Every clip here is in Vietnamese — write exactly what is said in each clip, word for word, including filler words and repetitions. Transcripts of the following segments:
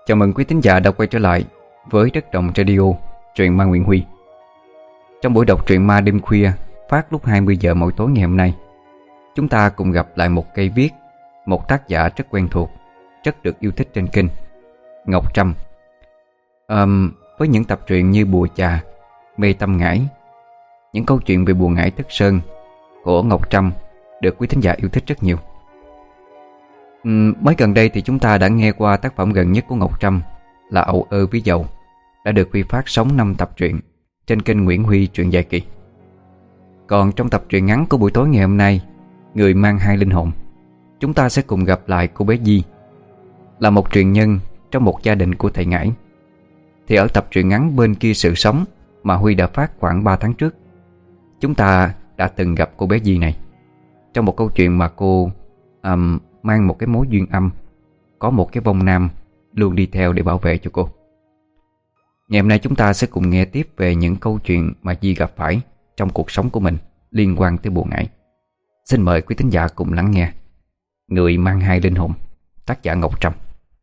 Chào mừng quý thính giả đã quay trở lại với Đất Đồng Radio, truyện ma Nguyễn Huy. Trong buổi đọc truyện ma đêm khuya phát lúc hai mươi giờ mỗi tối ngày hôm nay, chúng ta cùng gặp lại một cây viết, một tác giả rất quen thuộc, rất được yêu thích trên kênh, Ngọc Trâm. um, Với những tập truyện như Bùa Chà, Mê Tâm Ngải, những câu chuyện về Bùa Ngải Thất Sơn của Ngọc Trâm được quý thính giả yêu thích rất nhiều. uhm, Mới gần đây thì chúng ta đã nghe qua tác phẩm gần nhất của Ngọc Trâm là Ầu Ơ Ví Dầu, đã được Huy phát sóng năm tập truyện trên kênh Nguyễn Huy truyện dài kỳ. Còn trong tập truyện ngắn của buổi tối ngày hôm nay, Người Mang Hai Linh Hồn, chúng ta sẽ cùng gặp lại cô bé Di, là một truyền nhân trong một gia đình của thầy Ngải. Thì ở tập truyện ngắn Bên Kia Sự Sống mà Huy đã phát khoảng ba tháng trước, chúng ta đã từng gặp cô bé Di này trong một câu chuyện mà cô um, mang một cái mối duyên âm, có một cái vong nam luôn đi theo để bảo vệ cho cô. Ngày hôm nay chúng ta sẽ cùng nghe tiếp về những câu chuyện mà Di gặp phải trong cuộc sống của mình liên quan tới Bùa Ngải. Xin mời quý thính giả cùng lắng nghe Người Mang Hai Linh Hồn, tác giả Ngọc Trâm.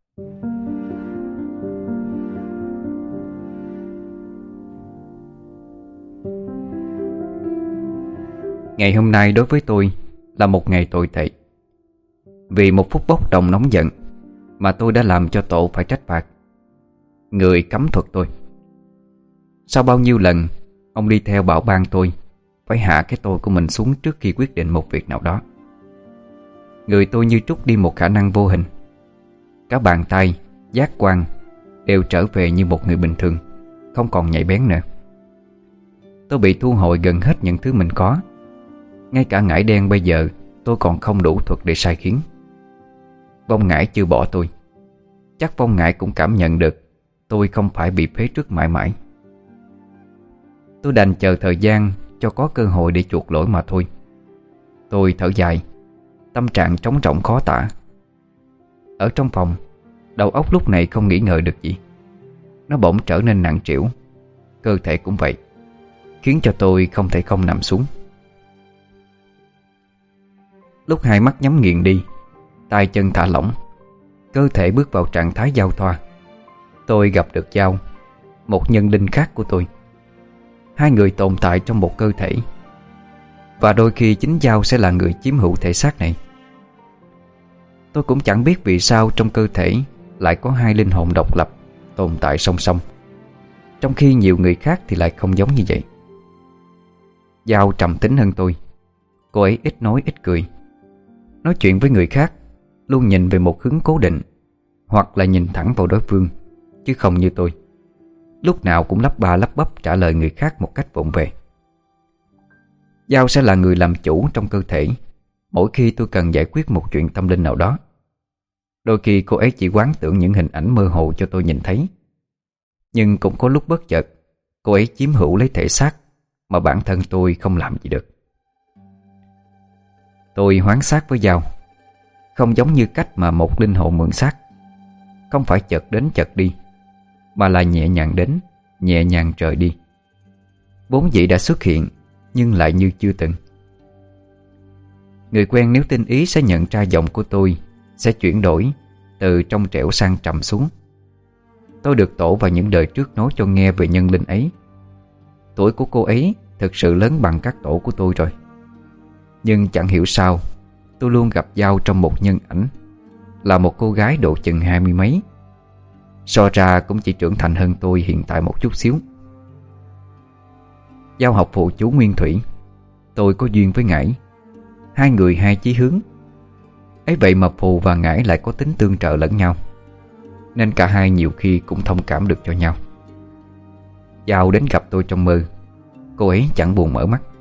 Ngày hôm nay đối với tôi là một ngày tồi tệ. Vì một phút bốc đồng nóng giận mà tôi đã làm cho tổ phải trách phạt, người cấm thuật tôi. Sau bao nhiêu lần ông đi theo bảo ban tôi phải hạ cái tôi của mình xuống trước khi quyết định một việc nào đó, người tôi như trút đi một khả năng vô hình. Cả bàn tay, giác quan đều trở về như một người bình thường, không còn nhạy bén nữa. Tôi bị thu hồi gần hết những thứ mình có. Ngay cả ngải đen bây giờ tôi còn không đủ thuật để sai khiến. Vong ngải chưa bỏ tôi. Chắc vong ngải cũng cảm nhận được tôi không phải bị phế truất mãi mãi. Tôi đành chờ thời gian cho có cơ hội để chuộc lỗi mà thôi. Tôi thở dài, tâm trạng trống rỗng khó tả. Ở trong phòng, đầu óc lúc này không nghĩ ngợi được gì. Nó bỗng trở nên nặng trĩu, cơ thể cũng vậy, khiến cho tôi không thể không nằm xuống. Lúc hai mắt nhắm nghiền đi, tay chân thả lỏng, cơ thể bước vào trạng thái giao thoa, tôi gặp được Giao, một nhân linh khác của tôi. Hai người tồn tại trong một cơ thể, và đôi khi chính Giao sẽ là người chiếm hữu thể xác này. Tôi cũng chẳng biết vì sao trong cơ thể lại có hai linh hồn độc lập tồn tại song song, trong khi nhiều người khác thì lại không giống như vậy. Giao trầm tính hơn tôi. Cô ấy ít nói ít cười. Nói chuyện với người khác luôn nhìn về một hướng cố định, hoặc là nhìn thẳng vào đối phương, chứ không như tôi, lúc nào cũng lắp ba lắp bắp trả lời người khác một cách vụng về. Giao sẽ là người làm chủ trong cơ thể mỗi khi tôi cần giải quyết một chuyện tâm linh nào đó. Đôi khi cô ấy chỉ quán tưởng những hình ảnh mơ hồ cho tôi nhìn thấy, nhưng cũng có lúc bất chợt cô ấy chiếm hữu lấy thể xác mà bản thân tôi không làm gì được. Tôi hoán xác với Giao, không giống như cách mà một linh hồn mượn xác, không phải chợt đến chợt đi, mà là nhẹ nhàng đến, nhẹ nhàng rời đi. Vốn dĩ đã xuất hiện, nhưng lại như chưa từng. Người quen nếu tinh ý sẽ nhận ra giọng của tôi sẽ chuyển đổi từ trong trẻo sang trầm xuống. Tôi được tổ vào những đời trước nói cho nghe về nhân linh ấy. Tuổi của cô ấy thực sự lớn bằng các tổ của tôi rồi. Nhưng chẳng hiểu sao tôi luôn gặp Giao trong một nhân ảnh, là một cô gái độ chừng hai mươi mấy, so ra cũng chỉ trưởng thành hơn tôi hiện tại một chút xíu. Giao học phụ chú Nguyên Thủy, tôi có duyên với Ngải. Hai người hai chí hướng, ấy vậy mà Phù và Ngải lại có tính tương trợ lẫn nhau, nên cả hai nhiều khi cũng thông cảm được cho nhau. Giao đến gặp tôi trong mơ, cô ấy chẳng buồn mở mắt.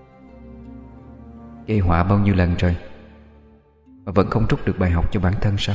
Gây họa bao nhiêu lần rồi mà vẫn không rút được bài học cho bản thân sao?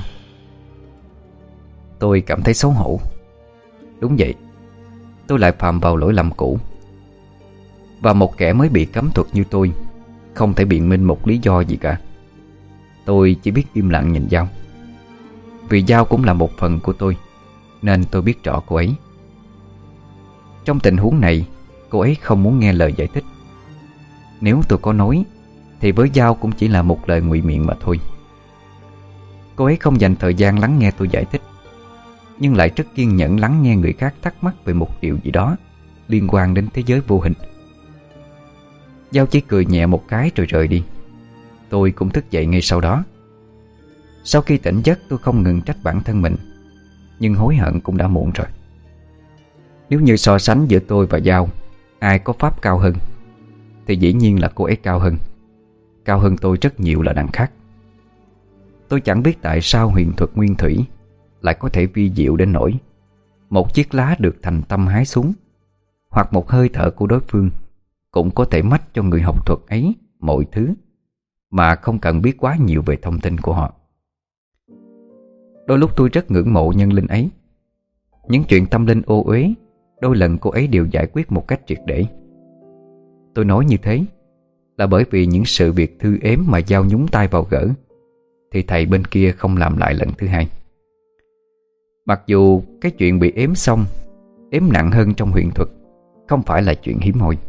Tôi cảm thấy xấu hổ. Đúng vậy, tôi lại phạm vào lỗi lầm cũ. Và một kẻ mới bị cấm thuật như tôi không thể biện minh một lý do gì cả. Tôi chỉ biết im lặng nhìn Giao. Vì Giao cũng là một phần của tôi, nên tôi biết rõ cô ấy. Trong tình huống này, cô ấy không muốn nghe lời giải thích. Nếu tôi có nói thì với Giao cũng chỉ là một lời ngụy biện mà thôi. Cô ấy không dành thời gian lắng nghe tôi giải thích. nhưng lại rất kiên nhẫn lắng nghe người khác thắc mắc về một điều gì đó liên quan đến thế giới vô hình. Giao chỉ cười nhẹ một cái rồi rời đi. Tôi cũng thức dậy ngay sau đó. Sau khi tỉnh giấc, tôi không ngừng trách bản thân mình, nhưng hối hận cũng đã muộn rồi. Nếu như so sánh giữa tôi và Giao, ai có pháp cao hơn, thì dĩ nhiên là cô ấy cao hơn. Cao hơn tôi rất nhiều là đằng khác. Tôi chẳng biết tại sao huyền thuật nguyên thủy lại có thể vi diệu đến nỗi một chiếc lá được thành tâm hái xuống, hoặc một hơi thở của đối phương cũng có thể mách cho người học thuật ấy mọi thứ mà không cần biết quá nhiều về thông tin của họ. Đôi lúc tôi rất ngưỡng mộ nhân linh ấy. Những chuyện tâm linh ô uế, đôi lần cô ấy đều giải quyết một cách triệt để. Tôi nói như thế là bởi vì những sự việc thư ếm mà Giao nhúng tay vào gỡ thì thầy bên kia không làm lại lần thứ hai. Mặc dù cái chuyện bị ếm xong, ếm nặng hơn trong huyền thuật không phải là chuyện hiếm hoi.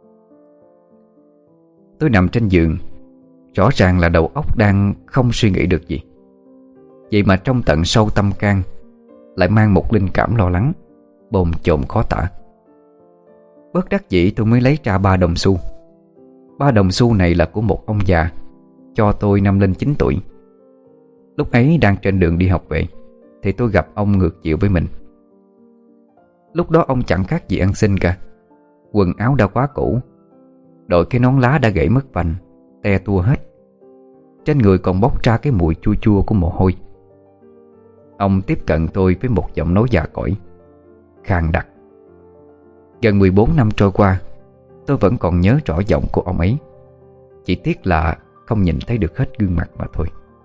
Tôi nằm trên giường, rõ ràng là đầu óc đang không suy nghĩ được gì, vậy mà trong tận sâu tâm can lại mang một linh cảm lo lắng, bồn chồn khó tả. Bất đắc dĩ tôi mới lấy ra ba đồng xu. Ba đồng xu này là của một ông già cho tôi năm lên chín tuổi. Lúc ấy đang trên đường đi học về thì tôi gặp ông ngược chiều với mình. Lúc đó ông chẳng khác gì ăn xin cả. Quần áo đã quá cũ, đội cái nón lá đã gãy mất vành, te tua hết. Trên người còn bốc ra cái mùi chua chua của mồ hôi. Ông tiếp cận tôi với một giọng nói già cỗi, khàn đặc. Gần mười bốn năm trôi qua, tôi vẫn còn nhớ rõ giọng của ông ấy. Chỉ tiếc là không nhìn thấy được hết gương mặt mà thôi.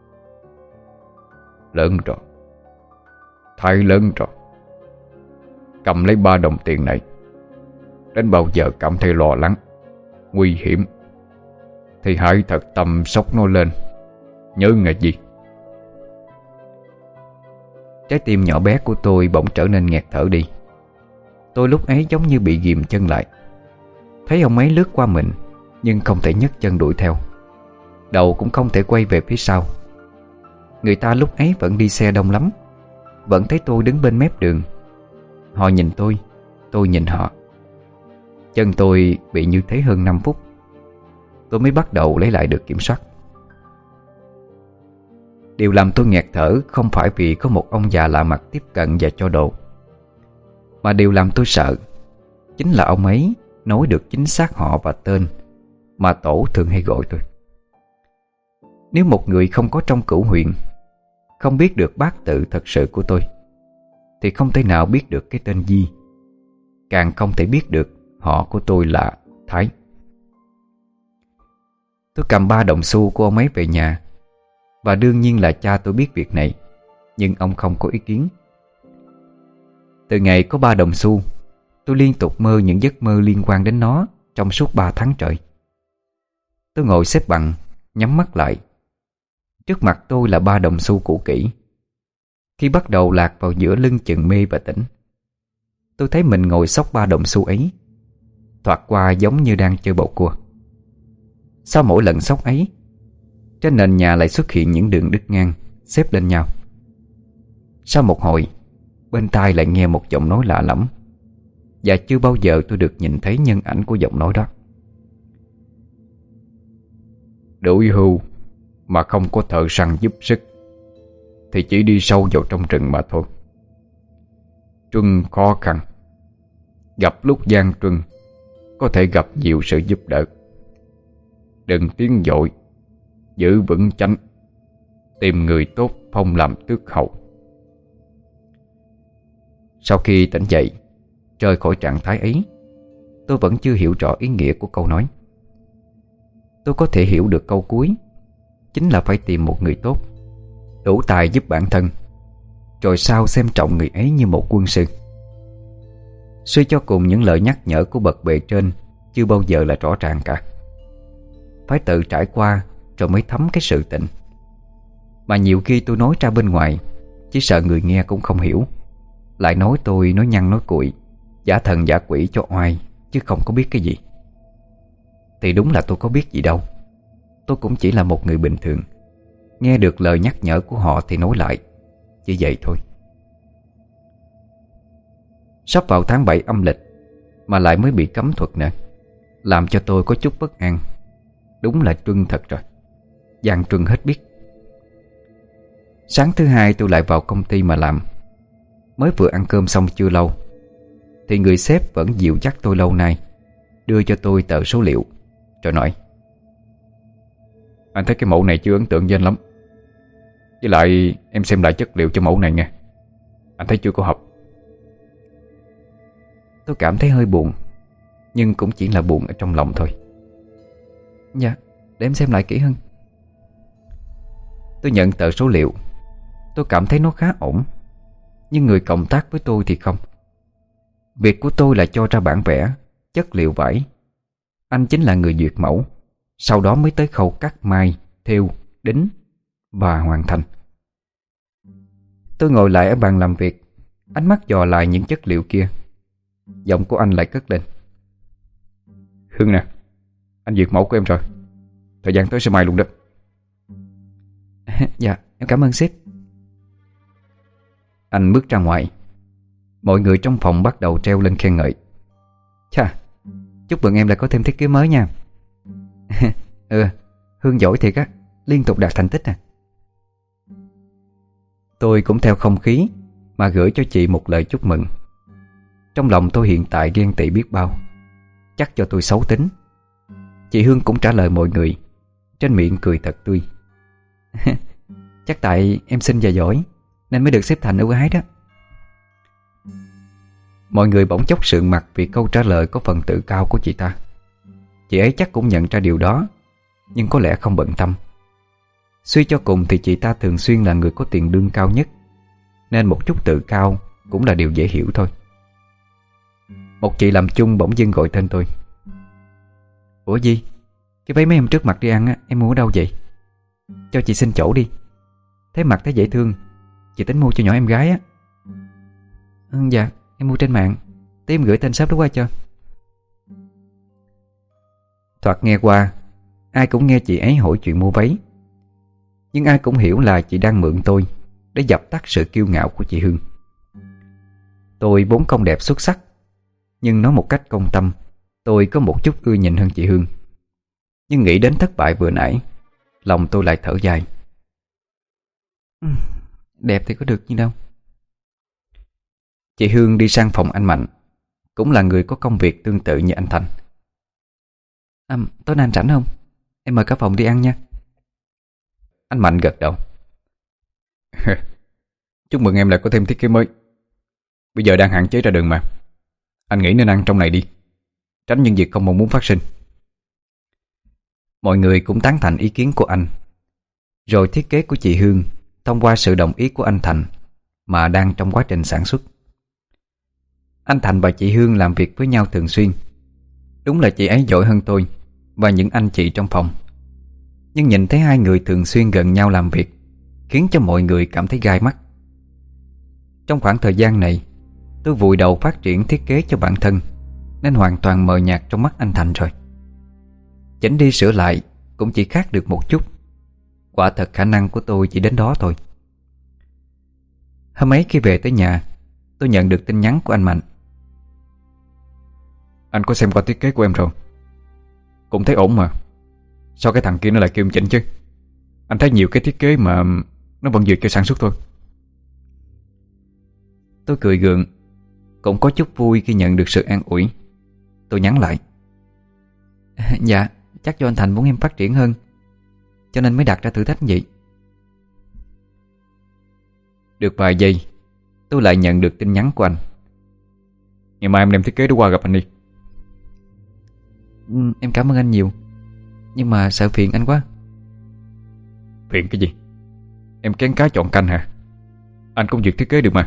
Lớn rồi, thầy lớn rồi. Cầm lấy ba đồng tiền này. Đến bao giờ cảm thấy lo lắng, nguy hiểm thì hãy thật tâm sốc nó lên. Nhớ ngày gì. Trái tim nhỏ bé của tôi bỗng trở nên nghẹt thở đi. Tôi lúc ấy giống như bị ghìm chân lại. Thấy ông ấy lướt qua mình, nhưng không thể nhấc chân đuổi theo, đầu cũng không thể quay về phía sau. Người ta lúc ấy vẫn đi xe đông lắm, vẫn thấy tôi đứng bên mép đường. Họ nhìn tôi, tôi nhìn họ. Chân tôi bị như thế hơn năm phút, tôi mới bắt đầu lấy lại được kiểm soát. Điều làm tôi nghẹt thở không phải vì có một ông già lạ mặt tiếp cận và cho đồ, mà điều làm tôi sợ chính là ông ấy nói được chính xác họ và tên mà tổ thường hay gọi tôi. Nếu một người không có trong cửu huyền, không biết được bát tự thật sự của tôi, thì không thể nào biết được cái tên Di, càng không thể biết được họ của tôi là Thái. Tôi cầm ba đồng xu của ông ấy về nhà, và đương nhiên là cha tôi biết việc này, nhưng ông không có ý kiến. Từ ngày có ba đồng xu, tôi liên tục mơ những giấc mơ liên quan đến nó trong suốt ba tháng trời. Tôi ngồi xếp bằng, nhắm mắt lại. Trước mặt tôi là ba đồng xu cũ kỹ. Khi bắt đầu lạc vào giữa lưng chừng mê và tỉnh, tôi thấy mình ngồi xốc ba đồng xu ấy, thoạt qua giống như đang chơi bầu cua. Sau mỗi lần xốc ấy, trên nền nhà lại xuất hiện những đường đứt ngang xếp lên nhau. Sau một hồi, bên tai lại nghe một giọng nói lạ lẫm, và chưa bao giờ tôi được nhìn thấy nhân ảnh của giọng nói đó. Đuổi hưu mà không có thợ săn giúp sức thì chỉ đi sâu vào trong rừng mà thôi. Truân khó khăn, gặp lúc gian truân có thể gặp nhiều sự giúp đỡ. Đừng tiến vội, giữ vững chánh, tìm người tốt phong làm tước hầu. Sau khi tỉnh dậy, rời khỏi trạng thái ấy, tôi vẫn chưa hiểu rõ ý nghĩa của câu nói. Tôi có thể hiểu được câu cuối, chính là phải tìm một người tốt, đủ tài giúp bản thân, rồi sau xem trọng người ấy như một quân sư. Suy cho cùng, những lời nhắc nhở của bậc bề trên chưa bao giờ là rõ ràng cả. Phải tự trải qua rồi mới thấm cái sự tình. Mà nhiều khi tôi nói ra bên ngoài, chỉ sợ người nghe cũng không hiểu, lại nói tôi nói nhăn nói cuội, giả thần giả quỷ cho oai, chứ không có biết cái gì. Thì đúng là tôi có biết gì đâu. Tôi cũng chỉ là một người bình thường, nghe được lời nhắc nhở của họ thì nói lại, chỉ vậy thôi. Sắp vào tháng bảy âm lịch mà lại mới bị cấm thuật nè, làm cho tôi có chút bất an. Đúng là truân thật rồi, gian truân hết biết. Sáng thứ hai tôi lại vào công ty mà làm. Mới vừa ăn cơm xong chưa lâu thì người sếp vẫn dìu dắt tôi lâu nay, đưa cho tôi tờ số liệu rồi nói: "Anh thấy cái mẫu này chưa ấn tượng với anh lắm. Với lại em xem lại chất liệu cho mẫu này nha, anh thấy chưa có hợp." Tôi cảm thấy hơi buồn, nhưng cũng chỉ là buồn ở trong lòng thôi. "Dạ, để em xem lại kỹ hơn." Tôi nhận tờ số liệu. Tôi cảm thấy nó khá ổn, nhưng người cộng tác với tôi thì không. Việc của tôi là cho ra bản vẽ, chất liệu vải. Anh chính là người duyệt mẫu, sau đó mới tới khâu cắt may, thêu, đính và hoàn thành. Tôi ngồi lại ở bàn làm việc, ánh mắt dò lại những chất liệu kia. Giọng của anh lại cất lên: "Hương nè, anh duyệt mẫu của em rồi, thời gian tới sẽ mai luôn đó." "Dạ, em cảm ơn sếp." Anh bước ra ngoài. Mọi người trong phòng bắt đầu treo lên khen ngợi: "Chà, chúc mừng em đã có thêm thiết kế mới nha." "Ừ, Hương giỏi thiệt á, liên tục đạt thành tích à." Tôi cũng theo không khí mà gửi cho chị một lời chúc mừng. Trong lòng tôi hiện tại ghen tị biết bao. Chắc cho tôi xấu tính. Chị Hương cũng trả lời mọi người, trên miệng cười thật tươi. "Chắc tại em xinh và giỏi nên mới được xếp thành ưu ái đó." Mọi người bỗng chốc sượng mặt vì câu trả lời có phần tự cao của chị ta. Chị ấy chắc cũng nhận ra điều đó, nhưng có lẽ không bận tâm. Suy cho cùng thì chị ta thường xuyên là người có tiền lương cao nhất, nên một chút tự cao cũng là điều dễ hiểu thôi. Một chị làm chung bỗng dưng gọi tên tôi: "Ủa gì? Cái váy mấy hôm trước mặc đi ăn á, em mua ở đâu vậy? Cho chị xin chỗ đi. Thấy mặc thấy dễ thương, chị tính mua cho nhỏ em gái á." "Ừ, dạ, em mua trên mạng. Tí em gửi tên shop đó qua cho." Thoạt nghe qua, ai cũng nghe chị ấy hỏi chuyện mua váy, nhưng ai cũng hiểu là chị đang mượn tôi để dập tắt sự kiêu ngạo của chị Hương. Tôi vốn không đẹp xuất sắc, nhưng nói một cách công tâm, tôi có một chút ưa nhìn hơn chị Hương. Nhưng nghĩ đến thất bại vừa nãy, lòng tôi lại thở dài. "Ừ, đẹp thì có được gì đâu." Chị Hương đi sang phòng anh Mạnh, cũng là người có công việc tương tự như anh Thành. À, "Tối nay anh rảnh không? Em mời cả phòng đi ăn nha." Anh Mạnh gật đầu. "Chúc mừng em lại có thêm thiết kế mới. Bây giờ đang hạn chế ra đường mà, anh nghĩ nên ăn trong này đi, tránh những việc không mong muốn phát sinh." Mọi người cũng tán thành ý kiến của anh. Rồi thiết kế của chị Hương thông qua sự đồng ý của anh Thành mà đang trong quá trình sản xuất. Anh Thành và chị Hương làm việc với nhau thường xuyên. Đúng là chị ấy giỏi hơn tôi và những anh chị trong phòng. Nhưng nhìn thấy hai người thường xuyên gần nhau làm việc khiến cho mọi người cảm thấy gai mắt. Trong khoảng thời gian này, tôi vùi đầu phát triển thiết kế cho bản thân, nên hoàn toàn mờ nhạt trong mắt anh Thành rồi. Chỉnh đi sửa lại cũng chỉ khác được một chút. Quả thật khả năng của tôi chỉ đến đó thôi. Hôm ấy khi về tới nhà, tôi nhận được tin nhắn của anh Mạnh. "Anh có xem qua thiết kế của em rồi, cũng thấy ổn mà. Sao cái thằng kia nó lại kêu em chỉnh chứ? Anh thấy nhiều cái thiết kế mà nó vẫn duyệt cho sản xuất thôi." Tôi cười gượng, cũng có chút vui khi nhận được sự an ủi. Tôi nhắn lại: "Dạ, chắc do anh Thành muốn em phát triển hơn, cho nên mới đặt ra thử thách như vậy." Được vài giây, tôi lại nhận được tin nhắn của anh: "Ngày mai em đem thiết kế đó qua gặp anh đi." Ừ, "Em cảm ơn anh nhiều, nhưng mà sợ phiền anh quá." "Phiền cái gì? Em kén cá chọn canh hả? Anh cũng duyệt thiết kế được mà."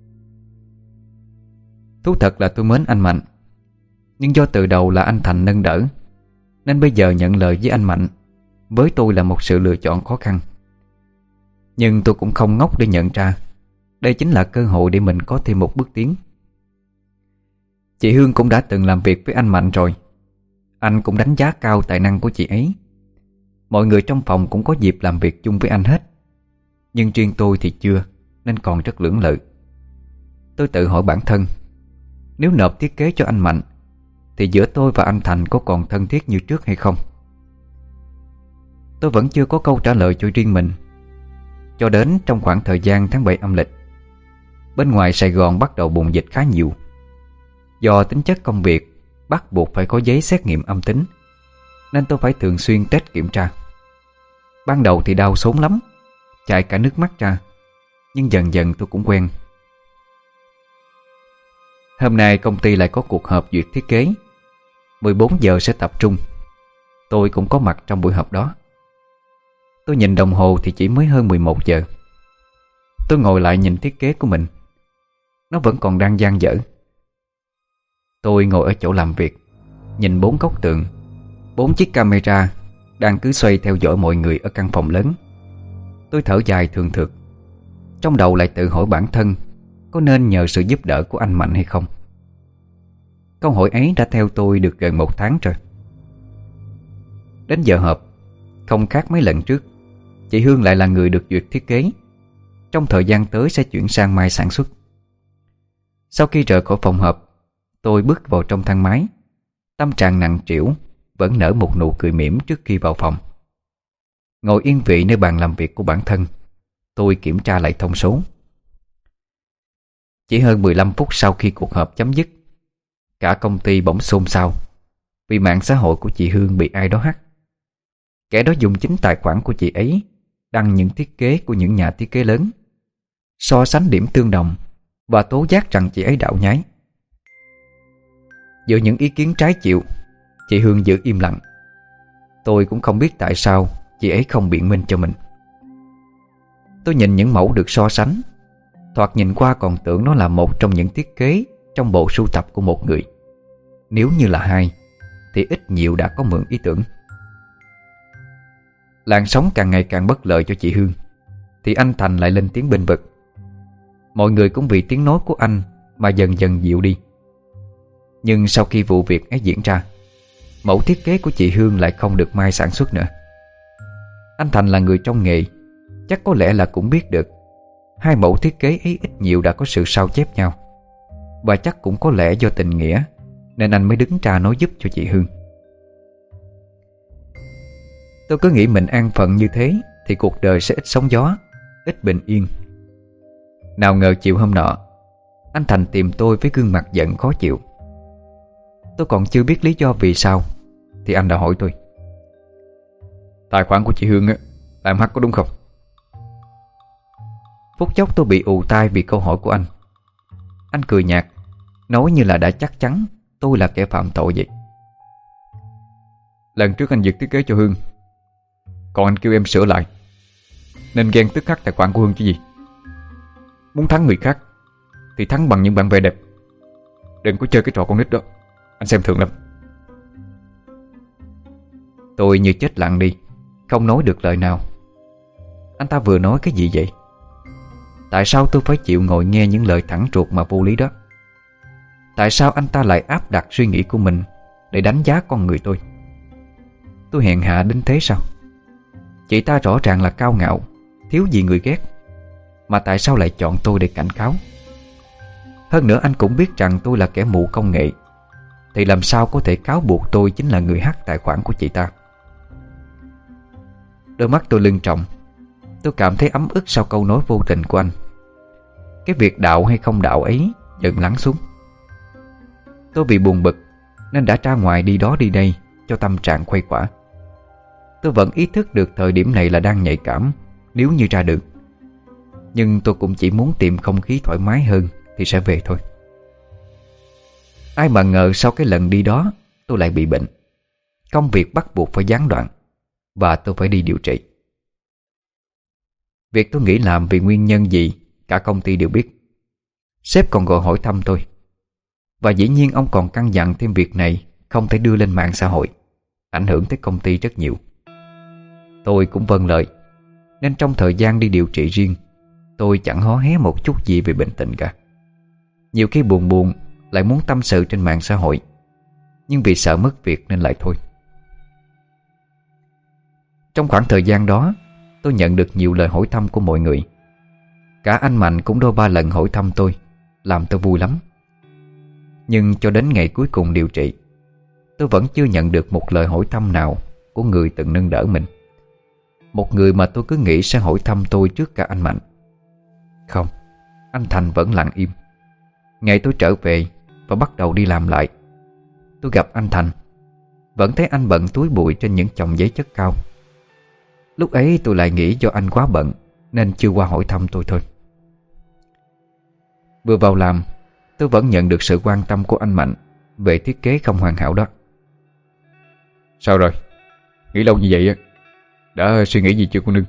Thú thật là tôi mến anh Mạnh, nhưng do từ đầu là anh Thành nâng đỡ, nên bây giờ nhận lời với anh Mạnh với tôi là một sự lựa chọn khó khăn. Nhưng tôi cũng không ngốc để nhận ra đây chính là cơ hội để mình có thêm một bước tiến. Chị Hương cũng đã từng làm việc với anh Mạnh rồi. Anh cũng đánh giá cao tài năng của chị ấy. Mọi người trong phòng cũng có dịp làm việc chung với anh hết. Nhưng riêng tôi thì chưa, nên còn rất lưỡng lự. Tôi tự hỏi bản thân, nếu nộp thiết kế cho anh Mạnh thì giữa tôi và anh Thành có còn thân thiết như trước hay không. Tôi vẫn chưa có câu trả lời cho riêng mình, cho đến trong khoảng thời gian tháng bảy âm lịch. Bên ngoài Sài Gòn bắt đầu bùng dịch khá nhiều. Do tính chất công việc bắt buộc phải có giấy xét nghiệm âm tính, nên tôi phải thường xuyên test kiểm tra. Ban đầu thì đau sốn lắm, chảy cả nước mắt ra, nhưng dần dần tôi cũng quen. Hôm nay công ty lại có cuộc họp duyệt thiết kế, mười bốn giờ sẽ tập trung. Tôi cũng có mặt trong buổi họp đó. Tôi nhìn đồng hồ thì chỉ mới hơn mười một giờ. Tôi ngồi lại nhìn thiết kế của mình, nó vẫn còn đang dang dở. Tôi ngồi ở chỗ làm việc, nhìn bốn góc tường, bốn chiếc camera đang cứ xoay theo dõi mọi người ở căn phòng lớn. Tôi thở dài thường thượt, trong đầu lại tự hỏi bản thân có nên nhờ sự giúp đỡ của anh Mạnh hay không. Câu hỏi ấy đã theo tôi được gần một tháng rồi. Đến giờ họp, không khác mấy lần trước, chị Hương lại là người được duyệt thiết kế. Trong thời gian tới sẽ chuyển sang Mai sản xuất. Sau khi rời khỏi phòng họp, tôi bước vào trong thang máy. Tâm trạng nặng trĩu, vẫn nở một nụ cười mỉm trước khi vào phòng. Ngồi yên vị nơi bàn làm việc của bản thân, tôi kiểm tra lại thông số. Chỉ hơn mười lăm phút sau khi cuộc họp chấm dứt, cả công ty bỗng xôn xao vì mạng xã hội của chị Hương bị ai đó hack. Kẻ đó dùng chính tài khoản của chị ấy đăng những thiết kế của những nhà thiết kế lớn, so sánh điểm tương đồng và tố giác rằng chị ấy đạo nhái. Giữa những ý kiến trái chiều, chị Hương giữ im lặng. Tôi cũng không biết tại sao chị ấy không biện minh cho mình. Tôi nhìn những mẫu được so sánh, thoạt nhìn qua còn tưởng nó là một trong những thiết kế trong bộ sưu tập của một người. Nếu như là hai thì ít nhiều đã có mượn ý tưởng. Làn sóng càng ngày càng bất lợi cho chị Hương, thì anh Thành lại lên tiếng bênh vực. Mọi người cũng vì tiếng nói của anh mà dần dần dịu đi. Nhưng sau khi vụ việc ấy diễn ra, mẫu thiết kế của chị Hương lại không được Mai sản xuất nữa. Anh Thành là người trong nghề, chắc có lẽ là cũng biết được hai mẫu thiết kế ấy ít nhiều đã có sự sao chép nhau. Và chắc cũng có lẽ do tình nghĩa nên anh mới đứng ra nói giúp cho chị Hương. Tôi cứ nghĩ mình an phận như thế thì cuộc đời sẽ ít sóng gió, ít bình yên. Nào ngờ chiều hôm nọ, anh Thành tìm tôi với gương mặt giận khó chịu. Tôi còn chưa biết lý do vì sao thì anh đã hỏi tôi: tài khoản của chị Hương á, là em hack có đúng không? Phút chốc tôi bị ù tai vì câu hỏi của anh. Anh cười nhạt, nói như là đã chắc chắn tôi là kẻ phạm tội vậy. Lần trước anh duyệt thiết kế cho Hương, còn anh kêu em sửa lại, nên ghen tức khắc tài khoản của Hương chứ gì. Muốn thắng người khác thì thắng bằng những bản vẽ đẹp. Đừng có chơi cái trò con nít đó, anh xem thường lắm. Tôi như chết lặng đi, không nói được lời nào. Anh ta vừa nói cái gì vậy? Tại sao tôi phải chịu ngồi nghe những lời thẳng ruột mà vô lý đó? Tại sao anh ta lại áp đặt suy nghĩ của mình để đánh giá con người tôi? Tôi hèn hạ đến thế sao? Chị ta rõ ràng là cao ngạo, thiếu gì người ghét, mà tại sao lại chọn tôi để cảnh cáo? Hơn nữa anh cũng biết rằng tôi là kẻ mù công nghệ, thì làm sao có thể cáo buộc tôi chính là người hack tài khoản của chị ta? Đôi mắt tôi lưng trọng. Tôi cảm thấy ấm ức sau câu nói vô tình của anh. Cái việc đạo hay không đạo ấy dần lắng xuống. Tôi bị buồn bực nên đã ra ngoài đi đó đi đây cho tâm trạng khuây khỏa. Tôi vẫn ý thức được thời điểm này là đang nhạy cảm nếu như ra được. Nhưng tôi cũng chỉ muốn tìm không khí thoải mái hơn thì sẽ về thôi. Ai mà ngờ sau cái lần đi đó tôi lại bị bệnh. Công việc bắt buộc phải gián đoạn và tôi phải đi điều trị. Việc tôi nghĩ làm vì nguyên nhân gì cả công ty đều biết. Sếp còn gọi hỏi thăm tôi. Và dĩ nhiên ông còn căn dặn thêm việc này không thể đưa lên mạng xã hội, ảnh hưởng tới công ty rất nhiều. Tôi cũng vâng lời, nên trong thời gian đi điều trị riêng, tôi chẳng hó hé một chút gì về bệnh tình cả. Nhiều khi buồn buồn lại muốn tâm sự trên mạng xã hội, nhưng vì sợ mất việc nên lại thôi. Trong khoảng thời gian đó, tôi nhận được nhiều lời hỏi thăm của mọi người. Cả anh Mạnh cũng đôi ba lần hỏi thăm tôi, làm tôi vui lắm. Nhưng cho đến ngày cuối cùng điều trị, tôi vẫn chưa nhận được một lời hỏi thăm nào của người từng nâng đỡ mình. Một người mà tôi cứ nghĩ sẽ hỏi thăm tôi trước cả anh Mạnh. Không, anh Thành vẫn lặng im. Ngày tôi trở về và bắt đầu đi làm lại, tôi gặp anh Thành. Vẫn thấy anh bận túi bụi trên những chồng giấy chất cao. Lúc ấy tôi lại nghĩ do anh quá bận nên chưa qua hỏi thăm tôi thôi. Vừa vào làm, tôi vẫn nhận được sự quan tâm của anh Mạnh về thiết kế không hoàn hảo đó. Sao rồi? Nghĩ lâu như vậy á, đã suy nghĩ gì chưa cô nương?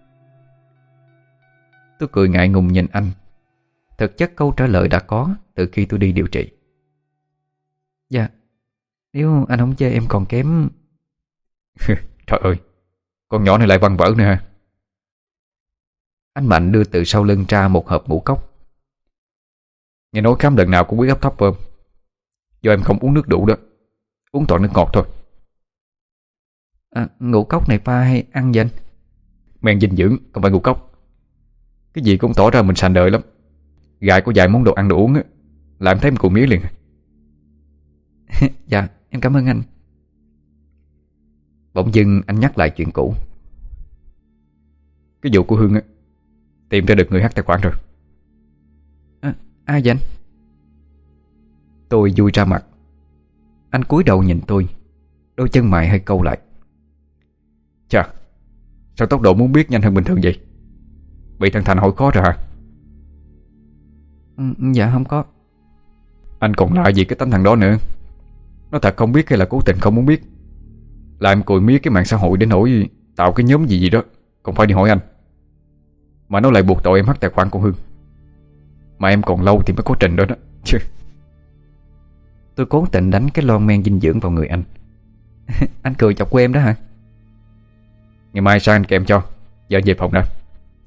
Tôi cười ngại ngùng nhìn anh. Thực chất câu trả lời đã có từ khi tôi đi điều trị. Dạ, nếu anh không chê em còn kém. Trời ơi, con nhỏ này lại văn vở nữa ha. Anh Mạnh đưa từ sau lưng ra một hộp ngũ cốc. Nghe nói khám lần nào cũng huyết áp thấp phải không? Do em không uống nước đủ đó, uống toàn nước ngọt thôi. À, ngũ cốc này pha hay ăn vậy anh? Men dinh dưỡng, không phải ngũ cốc. Cái gì cũng tỏ ra mình sành đời lắm. Gài có vài món đồ ăn đồ uống á, làm thấy em cù mía liền. Dạ, em cảm ơn anh. Bỗng dưng anh nhắc lại chuyện cũ. Cái vụ của Hương á, tìm ra được người hack tài khoản rồi. À, ai vậy anh? Tôi vui ra mặt. Anh cúi đầu nhìn tôi, đôi chân mày hơi cau lại. Chà, sao tốc độ muốn biết nhanh hơn bình thường vậy? Bị thằng Thành hỏi khó rồi hả? Ừ, dạ không có. Anh còn lạ gì cái tánh thằng đó nữa. Nó thật không biết hay là cố tình không muốn biết. Làm cùi mía cái mạng xã hội đến nỗi tạo cái nhóm gì gì đó, còn phải đi hỏi anh. Mà nó lại buộc tội em hack tài khoản của Hương. Mà em còn lâu thì mới có trình đó đó chứ. Tôi cố tình đánh cái lon men dinh dưỡng vào người anh. Anh cười chọc quê em đó hả? Ngày mai sang anh kèm cho. Giờ về phòng nào.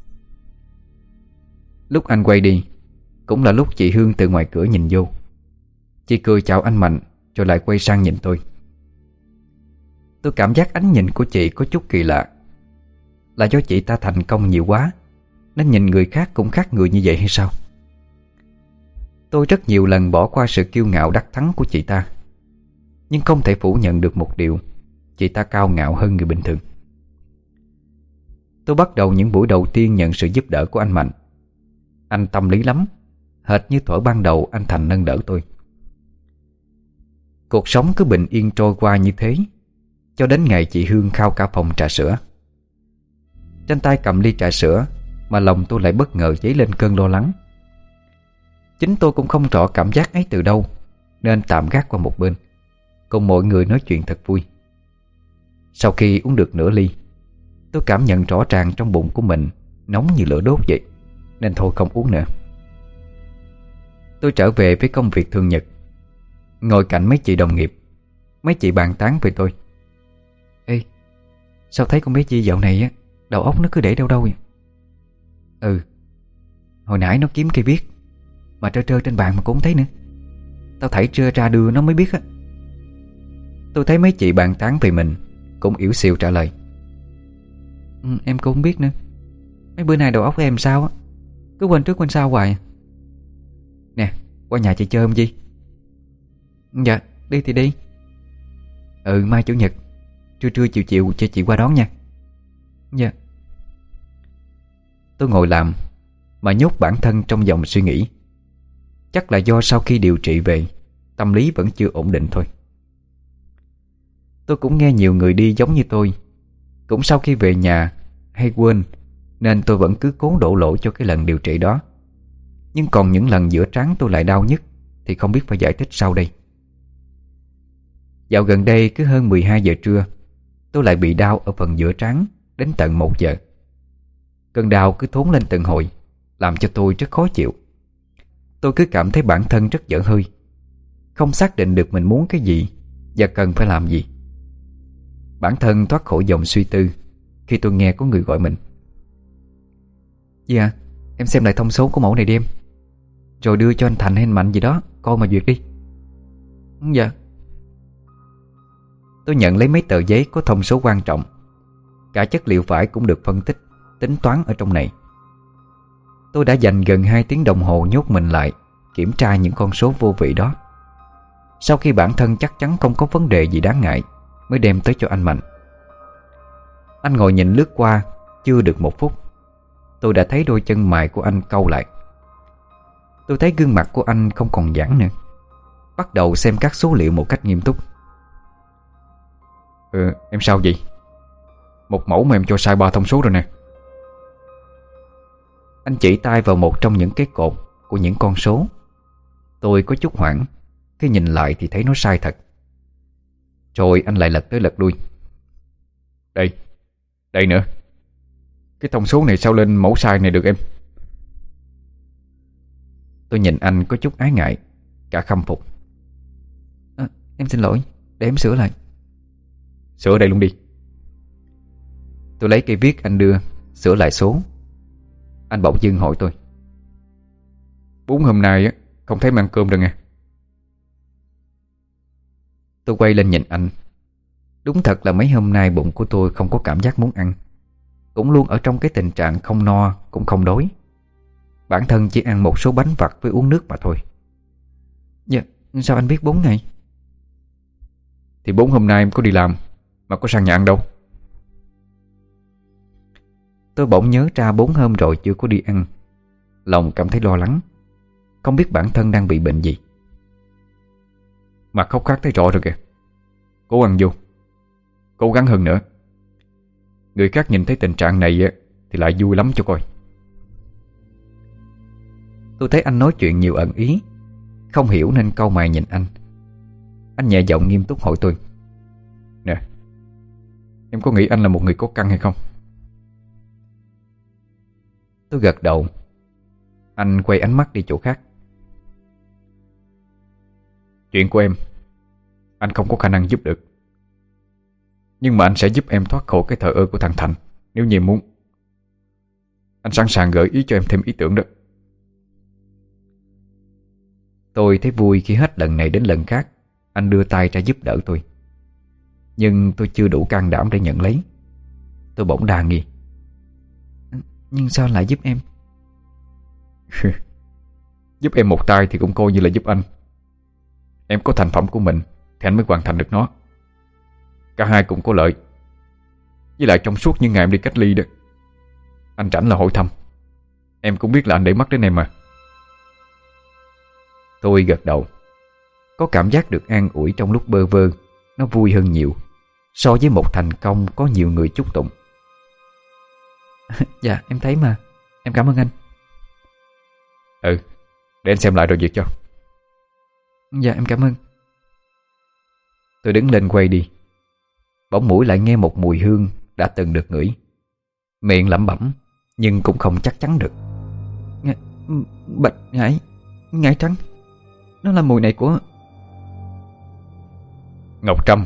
Lúc anh quay đi cũng là lúc chị Hương từ ngoài cửa nhìn vô. Chị cười chào anh Mạnh rồi lại quay sang nhìn tôi. Tôi cảm giác ánh nhìn của chị có chút kỳ lạ. Là do chị ta thành công nhiều quá nên nhìn người khác cũng khác người như vậy hay sao? Tôi rất nhiều lần bỏ qua sự kiêu ngạo đắc thắng của chị ta, nhưng không thể phủ nhận được một điều: chị ta cao ngạo hơn người bình thường. Tôi bắt đầu những buổi đầu tiên nhận sự giúp đỡ của anh Mạnh. Anh tâm lý lắm, hệt như thuở ban đầu anh Thành nâng đỡ tôi. Cuộc sống cứ bình yên trôi qua như thế, cho đến ngày chị Hương khao cả phòng trà sữa. Trên tay cầm ly trà sữa mà lòng tôi lại bất ngờ dấy lên cơn lo lắng. Chính tôi cũng không rõ cảm giác ấy từ đâu, nên tạm gác qua một bên, cùng mọi người nói chuyện thật vui. Sau khi uống được nửa ly, tôi cảm nhận rõ ràng trong bụng của mình nóng như lửa đốt vậy, nên thôi không uống nữa. Tôi trở về với công việc thường nhật, ngồi cạnh mấy chị đồng nghiệp. Mấy chị bàn tán về tôi. Ê, sao thấy con bé Chi dạo này á, đầu óc nó cứ để đâu đâu vậy? Ừ, hồi nãy nó kiếm cây viết mà trơ trơ trên bàn mà cũng không thấy nữa. Tao thảy trơ ra đưa nó mới biết á. Tôi thấy mấy chị bàn tán về mình, cũng yếu xìu trả lời. Ừ, em cũng không biết nữa. Mấy bữa nay đầu óc em sao á, cứ quên trước quên sau hoài. Nè, qua nhà chị chơi không Chi? Dạ, đi thì đi. Ừ, mai chủ nhật trưa trưa chiều chiều cho chị qua đón nha. Dạ. Tôi ngồi làm mà nhốt bản thân trong dòng suy nghĩ. Chắc là do sau khi điều trị về, tâm lý vẫn chưa ổn định thôi. Tôi cũng nghe nhiều người đi giống như tôi, cũng sau khi về nhà hay quên, nên tôi vẫn cứ cố đổ lỗi cho cái lần điều trị đó. Nhưng còn những lần giữa trán tôi lại đau nhất thì không biết phải giải thích sao đây. Dạo gần đây cứ hơn mười hai giờ trưa, tôi lại bị đau ở phần giữa trán đến tận một giờ. Cơn đau cứ thốn lên từng hồi, làm cho tôi rất khó chịu. Tôi cứ cảm thấy bản thân rất dở hơi, không xác định được mình muốn cái gì và cần phải làm gì. Bản thân thoát khỏi dòng suy tư khi tôi nghe có người gọi mình. Dạ, em xem lại thông số của mẫu này đi em, rồi đưa cho anh Thành hay anh Mạnh gì đó coi mà duyệt đi. Dạ. Tôi nhận lấy mấy tờ giấy có thông số quan trọng. Cả chất liệu vải cũng được phân tích, tính toán ở trong này. Tôi đã dành gần hai tiếng đồng hồ nhốt mình lại kiểm tra những con số vô vị đó. sau khi bản thân chắc chắn không có vấn đề gì đáng ngại, mới đem tới cho anh Mạnh. Anh ngồi nhìn lướt qua. Chưa được một phút, tôi đã thấy đôi chân mày của anh cau lại. Tôi thấy gương mặt của anh không còn giãn nữa, bắt đầu xem các số liệu một cách nghiêm túc. Ừ, em sao vậy? Một mẫu mà em cho sai ba thông số rồi nè. Anh chỉ tay vào một trong những cái cột của những con số. Tôi có chút hoảng. Khi nhìn lại thì thấy nó sai thật. Rồi anh lại lật tới lật lui. Đây, đây nữa. Cái thông số này sao lên mẫu sai này được em? Tôi nhìn anh có chút ái ngại, cả khâm phục. À, em xin lỗi, để em sửa lại. Sửa đây luôn đi. Tôi lấy cây viết anh đưa, sửa lại số. Anh bỗng dưng hỏi tôi: Bốn hôm nay á không thấy mang cơm đâu nghe. Tôi quay lên nhìn anh. Đúng thật là mấy hôm nay bụng của tôi không có cảm giác muốn ăn, cũng luôn ở trong cái tình trạng không no cũng không đói. Bản thân chỉ ăn một số bánh vặt với uống nước mà thôi. Dạ, sao anh biết bốn ngày? Thì bốn hôm nay em có đi làm, mà có sang nhà ăn đâu. Tôi bỗng nhớ ra bốn hôm rồi chưa có đi ăn. Lòng cảm thấy lo lắng, không biết bản thân đang bị bệnh gì. Mặt khóc khát thấy rõ rồi kìa. Cố ăn vô, cố gắng hơn nữa. Người khác nhìn thấy tình trạng này thì lại vui lắm cho coi. Tôi thấy anh nói chuyện nhiều ẩn ý, không hiểu nên cau mày nhìn anh. Anh nhẹ giọng nghiêm túc hỏi tôi: Nè, em có nghĩ anh là một người có căn hay không? Tôi gật đầu. Anh quay ánh mắt đi chỗ khác. Chuyện của em anh không có khả năng giúp được, nhưng mà anh sẽ giúp em thoát khỏi cái thờ ơ của thằng Thành. Nếu như em muốn, anh sẵn sàng gợi ý cho em thêm ý tưởng đó. Tôi thấy vui khi hết lần này đến lần khác anh đưa tay ra giúp đỡ tôi. Nhưng tôi chưa đủ can đảm để nhận lấy. Tôi bỗng đa nghi. Nhưng sao lại giúp em? Giúp em một tay thì cũng coi như là giúp anh. Em có thành phẩm của mình thì anh mới hoàn thành được nó. Cả hai cũng có lợi. Với lại trong suốt những ngày em đi cách ly đó, anh rảnh là hỏi thăm. Em cũng biết là anh để mắt đến em mà. Tôi gật đầu. Có cảm giác được an ủi trong lúc bơ vơ. Nó vui hơn nhiều so với một thành công có nhiều người chúc tụng. Dạ em thấy mà. Em cảm ơn anh. Ừ, để anh xem lại rồi việc cho. Dạ em cảm ơn. Tôi đứng lên quay đi. Bỗng mũi lại nghe một mùi hương đã từng được ngửi. Miệng lẩm bẩm nhưng cũng không chắc chắn được. Ng Bạch ngải, ngải trắng. Nó là mùi này của Ngọc Trâm.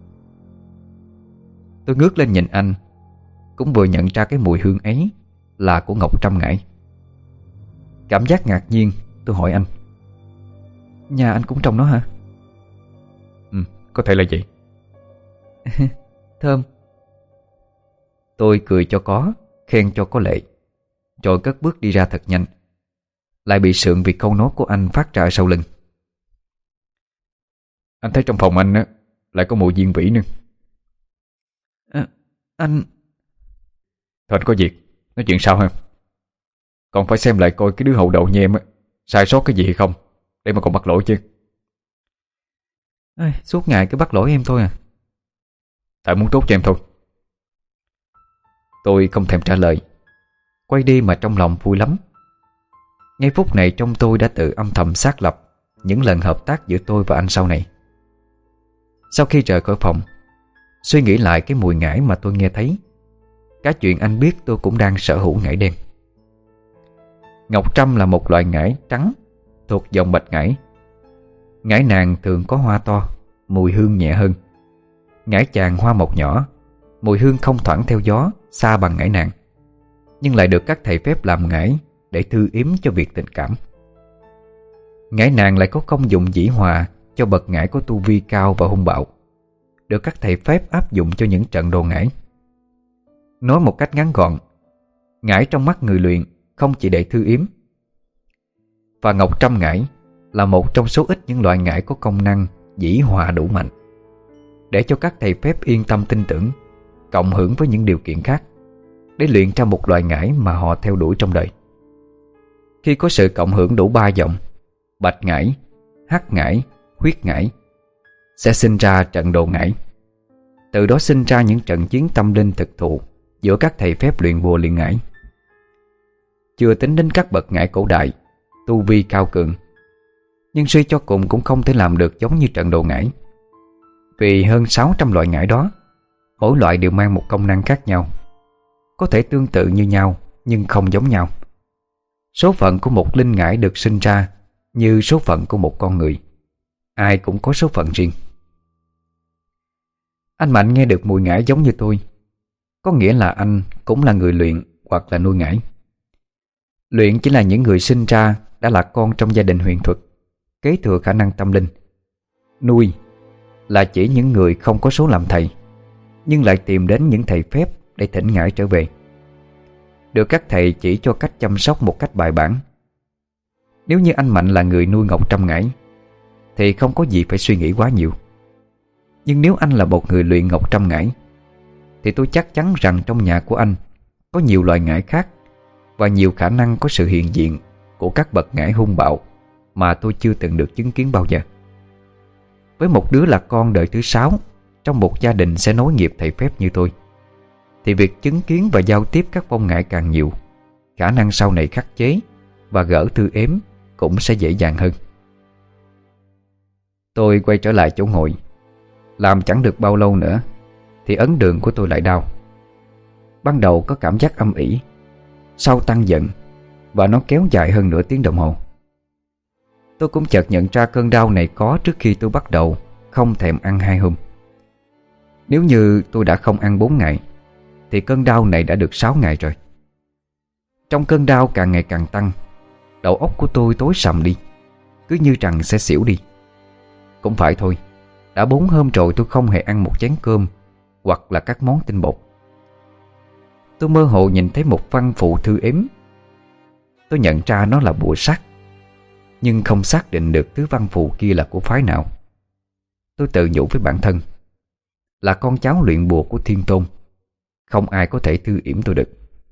Tôi ngước lên nhìn anh, cũng vừa nhận ra cái mùi hương ấy là của Ngọc Trâm ngải. Cảm giác ngạc nhiên, tôi hỏi anh: Nhà anh cũng trồng nó hả? Ừ, có thể là vậy. Thơm. Tôi cười cho có, khen cho có lệ, rồi cất bước đi ra thật nhanh. Lại bị sượng vì câu nói của anh phát ra sau lưng. Anh thấy trong phòng anh á lại có mùi diên vĩ nữa. À, anh... Thôi anh có việc, nói chuyện sau ha. Còn phải xem lại coi cái đứa hậu đậu như em á sai sót cái gì hay không, để mà còn bắt lỗi chứ. À, suốt ngày cứ bắt lỗi em thôi à. Tại muốn tốt cho em thôi. Tôi không thèm trả lời, quay đi mà trong lòng vui lắm. Ngay phút này trong tôi đã tự âm thầm xác lập những lần hợp tác giữa tôi và anh sau này. Sau khi rời khỏi phòng, suy nghĩ lại cái mùi ngải mà tôi nghe thấy, cả chuyện anh biết tôi cũng đang sở hữu ngải đen. Ngọc Trâm là một loại ngải trắng thuộc dòng bạch ngải. Ngải nàng thường có hoa to, mùi hương nhẹ hơn. Ngải chàng hoa mộc nhỏ, mùi hương không thoảng theo gió, xa bằng ngải nàng, nhưng lại được các thầy phép làm ngải để thư yếm cho việc tình cảm. Ngải nàng lại có công dụng dĩ hòa cho bậc ngải có tu vi cao và hung bạo, được các thầy phép áp dụng cho những trận đồ ngải. Nói một cách ngắn gọn, ngải trong mắt người luyện không chỉ để thư yếm. Và Ngọc Trâm ngải là một trong số ít những loại ngải có công năng dĩ hòa đủ mạnh, để cho các thầy phép yên tâm tin tưởng, cộng hưởng với những điều kiện khác để luyện ra một loài ngải mà họ theo đuổi trong đời. Khi có sự cộng hưởng đủ ba dòng, bạch ngải, hắc ngải, huyết ngải, sẽ sinh ra trận đồ ngải. Từ đó sinh ra những trận chiến tâm linh thực thụ giữa các thầy phép luyện bùa luyện ngải. Chưa tính đến các bậc ngải cổ đại, tu vi cao cường, nhưng suy cho cùng cũng không thể làm được giống như trận đồ ngải. Vì hơn sáu trăm loại ngải đó, mỗi loại đều mang một công năng khác nhau, có thể tương tự như nhau nhưng không giống nhau. Số phận của một linh ngải được sinh ra như số phận của một con người, ai cũng có số phận riêng. Anh Mạnh nghe được mùi ngải giống như tôi, có nghĩa là anh cũng là người luyện hoặc là nuôi ngải. Luyện chỉ là những người sinh ra đã là con trong gia đình huyền thuật, kế thừa khả năng tâm linh. Nuôi là chỉ những người không có số làm thầy, nhưng lại tìm đến những thầy phép để thỉnh ngải trở về, được các thầy chỉ cho cách chăm sóc một cách bài bản. Nếu như anh Mạnh là người nuôi ngọc trăm ngải thì không có gì phải suy nghĩ quá nhiều. Nhưng nếu anh là một người luyện ngọc trăm ngải thì tôi chắc chắn rằng trong nhà của anh có nhiều loại ngải khác và nhiều khả năng có sự hiện diện của các bậc ngải hung bạo mà tôi chưa từng được chứng kiến bao giờ. Với một đứa là con đời thứ sáu trong một gia đình sẽ nối nghiệp thầy phép như tôi, thì việc chứng kiến và giao tiếp các vong ngải càng nhiều, khả năng sau này khắc chế và gỡ thư ếm cũng sẽ dễ dàng hơn. Tôi quay trở lại chỗ ngồi. Làm chẳng được bao lâu nữa thì ấn đường của tôi lại đau. Ban đầu có cảm giác âm ỉ, sau tăng dần và nó kéo dài hơn nửa tiếng đồng hồ. Tôi cũng chợt nhận ra cơn đau này có trước khi tôi bắt đầu không thèm ăn hai hôm. Nếu như tôi đã không ăn bốn ngày thì cơn đau này đã được sáu ngày rồi. Trong cơn đau càng ngày càng tăng, đầu óc của tôi tối sầm đi, cứ như rằng sẽ xỉu đi. Cũng phải thôi, đã bốn hôm rồi tôi không hề ăn một chén cơm hoặc là các món tinh bột. Tôi mơ hồ nhìn thấy một văn phụ thư ếm. Tôi nhận ra nó là bùa sát, nhưng không xác định được thứ văn phụ kia là của phái nào. Tôi tự nhủ với bản thân, là con cháu luyện bùa của Thiên Tôn, không ai có thể thư yểm tôi được.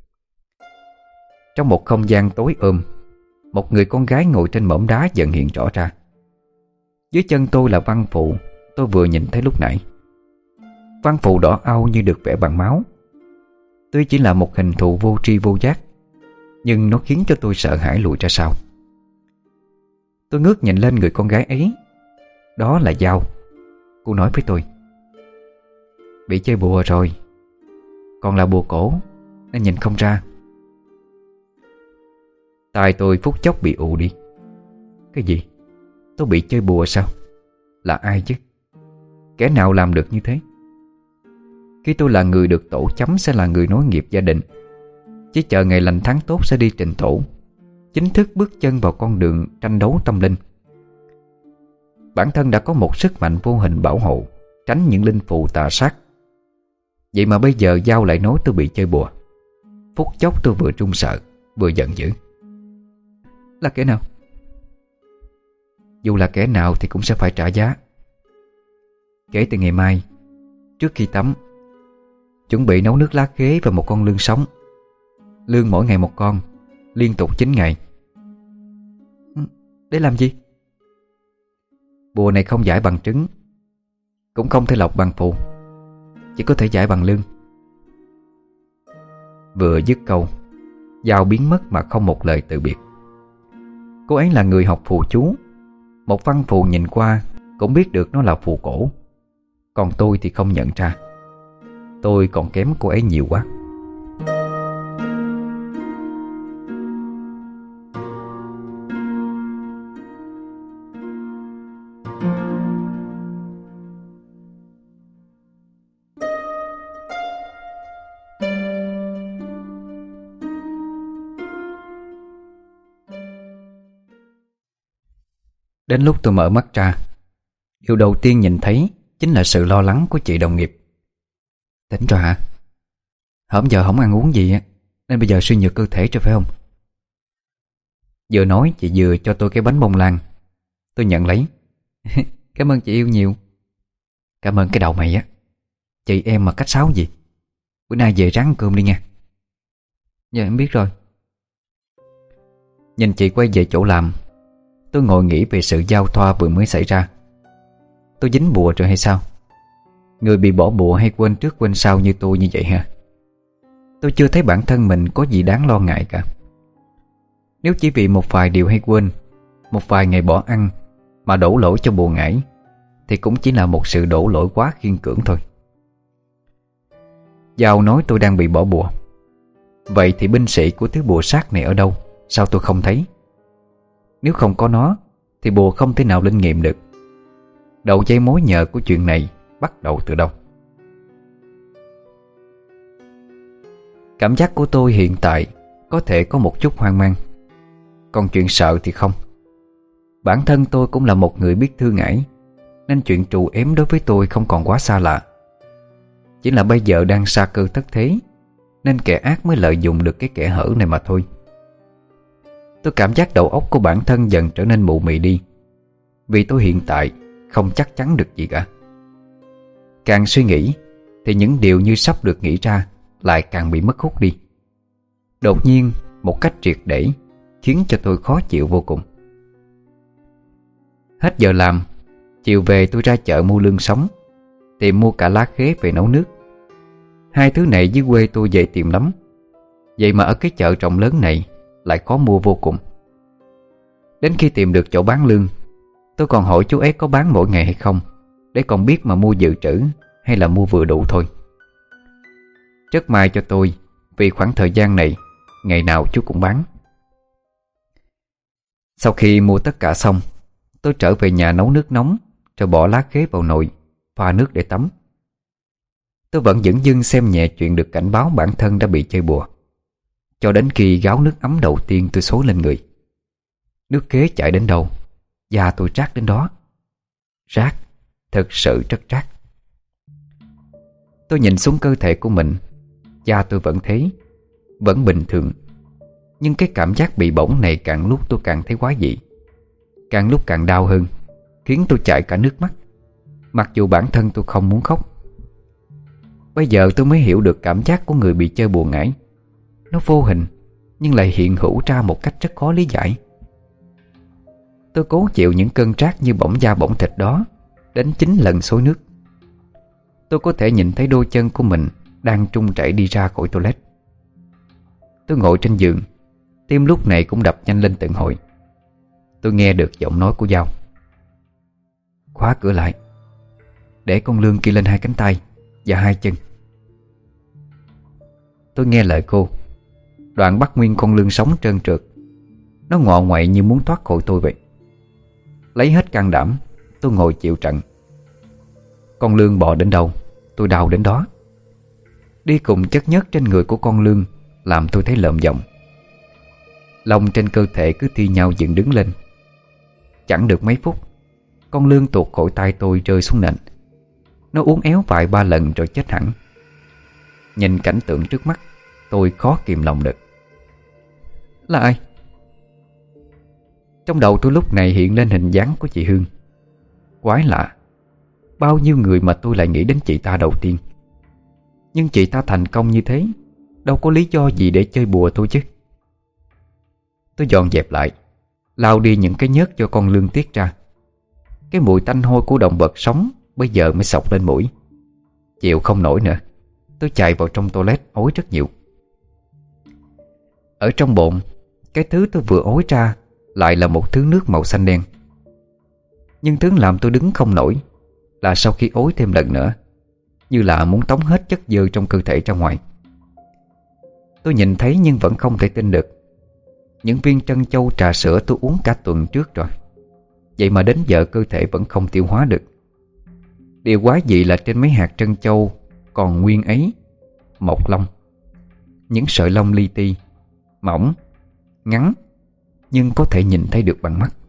Trong một không gian tối ôm, một người con gái ngồi trên mỏm đá dần hiện rõ ra. Dưới chân tôi là văn phụ tôi vừa nhìn thấy lúc nãy. Văn phụ đỏ au như được vẽ bằng máu. Tuy chỉ là một hình thù vô tri vô giác, nhưng nó khiến cho tôi sợ hãi lùi ra sau. Tôi ngước nhìn lên người con gái ấy. Đó là Giao. Cô nói với tôi, bị chơi bùa rồi, còn là bùa cổ nên nhìn không ra. Tai tôi phút chốc bị ù đi. Cái gì? Tôi bị chơi bùa sao? Là ai chứ? Kẻ nào làm được như thế? Khi tôi là người được tổ chấm sẽ là người nối nghiệp gia đình, chỉ chờ ngày lành tháng tốt sẽ đi trình tổ, chính thức bước chân vào con đường tranh đấu tâm linh. Bản thân đã có một sức mạnh vô hình bảo hộ, tránh những linh phù tà sát. Vậy mà bây giờ Giao lại nói tôi bị chơi bùa. Phút chốc tôi vừa run sợ vừa giận dữ. Là kẻ nào? Dù là kẻ nào thì cũng sẽ phải trả giá. Kể từ ngày mai, trước khi tắm, chuẩn bị nấu nước lá khế và một con lươn sống. Lươn mỗi ngày một con, liên tục chín ngày. Để làm gì? Bùa này không giải bằng trứng, cũng không thể lọc bằng phù, chỉ có thể giải bằng lương. Vừa dứt câu, Giao biến mất mà không một lời từ biệt. Cô ấy là người học phù chú, một văn phù nhìn qua cũng biết được nó là phù cổ. Còn tôi thì không nhận ra. Tôi còn kém cô ấy nhiều quá. Đến lúc tôi mở mắt ra, điều đầu tiên nhìn thấy chính là sự lo lắng của chị đồng nghiệp. Tỉnh rồi hả? Hổm giờ không ăn uống gì nên bây giờ suy nhược cơ thể rồi phải không? Vừa nói chị vừa cho tôi cái bánh bông lan. Tôi nhận lấy. Cảm ơn chị yêu nhiều. Cảm ơn cái đầu mày á. Chị em mà cách sáo gì. Bữa nay về ráng cơm đi nha. Dạ em biết rồi. Nhìn chị quay về chỗ làm, tôi ngồi nghĩ về sự giao thoa vừa mới xảy ra. Tôi dính bùa rồi hay sao? Người bị bỏ bùa hay quên trước quên sau như tôi như vậy ha? Tôi chưa thấy bản thân mình có gì đáng lo ngại cả. Nếu chỉ vì một vài điều hay quên, một vài ngày bỏ ăn mà đổ lỗi cho bùa ngải, thì cũng chỉ là một sự đổ lỗi quá khiên cưỡng thôi. Giao nói tôi đang bị bỏ bùa. Vậy thì binh sĩ của thứ bùa sát này ở đâu? Sao tôi không thấy? Nếu không có nó thì bùa không thể nào linh nghiệm được. Đầu dây mối nhờ của chuyện này bắt đầu từ đâu? Cảm giác của tôi hiện tại có thể có một chút hoang mang. Còn chuyện sợ thì không. Bản thân tôi cũng là một người biết thư ngải, nên chuyện trù ếm đối với tôi không còn quá xa lạ. Chỉ là bây giờ đang sa cơ thất thế, nên kẻ ác mới lợi dụng được cái kẽ hở này mà thôi. Tôi cảm giác đầu óc của bản thân dần trở nên mụ mị đi, vì tôi hiện tại không chắc chắn được gì cả. Càng suy nghĩ thì những điều như sắp được nghĩ ra lại càng bị mất hút đi. Đột nhiên một cách triệt để, khiến cho tôi khó chịu vô cùng. Hết giờ làm, chiều về tôi ra chợ mua lương sống, tìm mua cả lá khế về nấu nước. Hai thứ này dưới quê tôi dễ tìm lắm, vậy mà ở cái chợ rộng lớn này lại khó mua vô cùng. Đến khi tìm được chỗ bán lương, tôi còn hỏi chú ấy có bán mỗi ngày hay không, để còn biết mà mua dự trữ hay là mua vừa đủ thôi. Rất may cho tôi, vì khoảng thời gian này ngày nào chú cũng bán. Sau khi mua tất cả xong, tôi trở về nhà nấu nước nóng, rồi bỏ lá khế vào nồi, pha nước để tắm. Tôi vẫn dửng dưng xem nhẹ chuyện được cảnh báo bản thân đã bị chơi bùa, cho đến khi gáo nước ấm đầu tiên tôi xối lên người. Nước khế chảy đến đâu, da tôi rát đến đó. Rát, thật sự rất rát. Tôi nhìn xuống cơ thể của mình. Da tôi vẫn thế, vẫn bình thường. Nhưng cái cảm giác bị bỏng này càng lúc tôi càng thấy quái dị, càng lúc càng đau hơn, khiến tôi chảy cả nước mắt, mặc dù bản thân tôi không muốn khóc. Bây giờ tôi mới hiểu được cảm giác của người bị chơi bùa ngải. Nó vô hình nhưng lại hiện hữu ra một cách rất khó lý giải. Tôi cố chịu những cơn rát như bỏng da bỏng thịt đó đến chín lần xối nước. Tôi có thể nhìn thấy đôi chân của mình đang trung chảy đi ra khỏi toilet. Tôi ngồi trên giường, tim lúc này cũng đập nhanh lên từng hồi. Tôi nghe được giọng nói của Giao: "Khóa cửa lại, để con lương kia lên hai cánh tay và hai chân." Tôi nghe lời cô, đoạn bắt nguyên con lương sống trơn trượt. Nó ngọ ngoậy như muốn thoát khỏi tôi vậy. Lấy hết can đảm, tôi ngồi chịu trận. Con lương bò đến đâu, tôi đau đến đó. Đi cùng chất nhớt trên người của con lương làm tôi thấy lợm giọng. Lông trên cơ thể cứ thi nhau dựng đứng lên. Chẳng được mấy phút, con lương tuột khỏi tay tôi rơi xuống nền. Nó uốn éo vài ba lần rồi chết hẳn. Nhìn cảnh tượng trước mắt, tôi khó kìm lòng được. Là ai? Trong đầu tôi lúc này hiện lên hình dáng của chị Hương. Quái lạ, bao nhiêu người mà tôi lại nghĩ đến chị ta đầu tiên. Nhưng chị ta thành công như thế, đâu có lý do gì để chơi bùa thôi chứ. Tôi dọn dẹp lại, lau đi những cái nhớt cho con lương tiết ra. Cái mùi tanh hôi của động vật sống bây giờ mới xộc lên mũi. Chịu không nổi nữa, tôi chạy vào trong toilet ối rất nhiều. Ở trong bồn, cái thứ tôi vừa ối ra lại là một thứ nước màu xanh đen. Nhưng thứ làm tôi đứng không nổi là sau khi ối thêm lần nữa, như là muốn tống hết chất dơ trong cơ thể ra ngoài. Tôi nhìn thấy nhưng vẫn không thể tin được. Những viên trân châu trà sữa tôi uống cả tuần trước rồi, vậy mà đến giờ cơ thể vẫn không tiêu hóa được. Điều quái dị là trên mấy hạt trân châu còn nguyên ấy mọc lông. Những sợi lông li ti, mỏng, ngắn, nhưng có thể nhìn thấy được bằng mắt.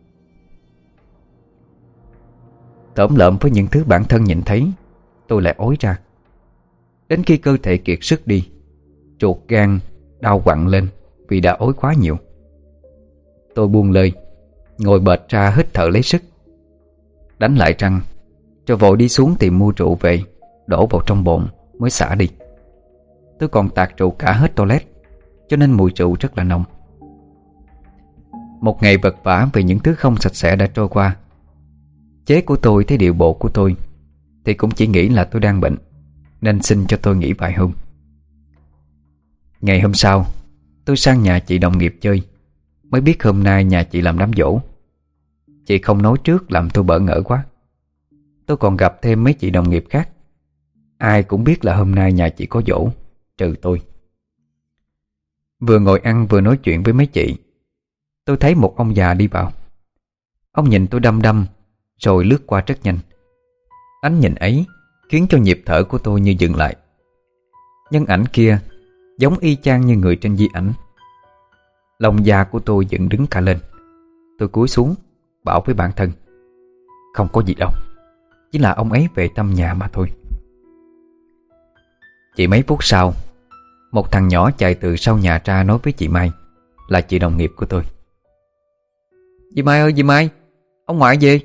Tởm lợm với những thứ bản thân nhìn thấy, tôi lại ối ra. Đến khi cơ thể kiệt sức đi, ruột gan đau quặn lên vì đã ối quá nhiều. Tôi buông lơi, ngồi bệt ra hít thở lấy sức. Đánh lại răng rồi vội đi xuống tìm mua rượu về, đổ vào trong bồn mới xả đi. Tôi còn tạt rượu cả hết toilet, cho nên mùi rượu rất là nồng. Một ngày vật vã vì những thứ không sạch sẽ đã trôi qua. Chế của tôi thấy điệu bộ của tôi thì cũng chỉ nghĩ là tôi đang bệnh, nên xin cho tôi nghỉ vài hôm. Ngày hôm sau, tôi sang nhà chị đồng nghiệp chơi, mới biết hôm nay nhà chị làm đám giỗ. Chị không nói trước làm tôi bỡ ngỡ quá. Tôi còn gặp thêm mấy chị đồng nghiệp khác. Ai cũng biết là hôm nay nhà chị có giỗ, trừ tôi. Vừa ngồi ăn vừa nói chuyện với mấy chị, tôi thấy một ông già đi vào. Ông nhìn tôi đăm đăm rồi lướt qua rất nhanh. Ánh nhìn ấy khiến cho nhịp thở của tôi như dừng lại. Nhân ảnh kia giống y chang như người trên di ảnh. Lòng da của tôi dựng đứng cả lên. Tôi cúi xuống bảo với bản thân: không có gì đâu, chỉ là ông ấy về thăm nhà mà thôi. Chỉ mấy phút sau, một thằng nhỏ chạy từ sau nhà ra nói với chị Mai, là chị đồng nghiệp của tôi: Dì Mai ơi dì Mai, ông ngoại về.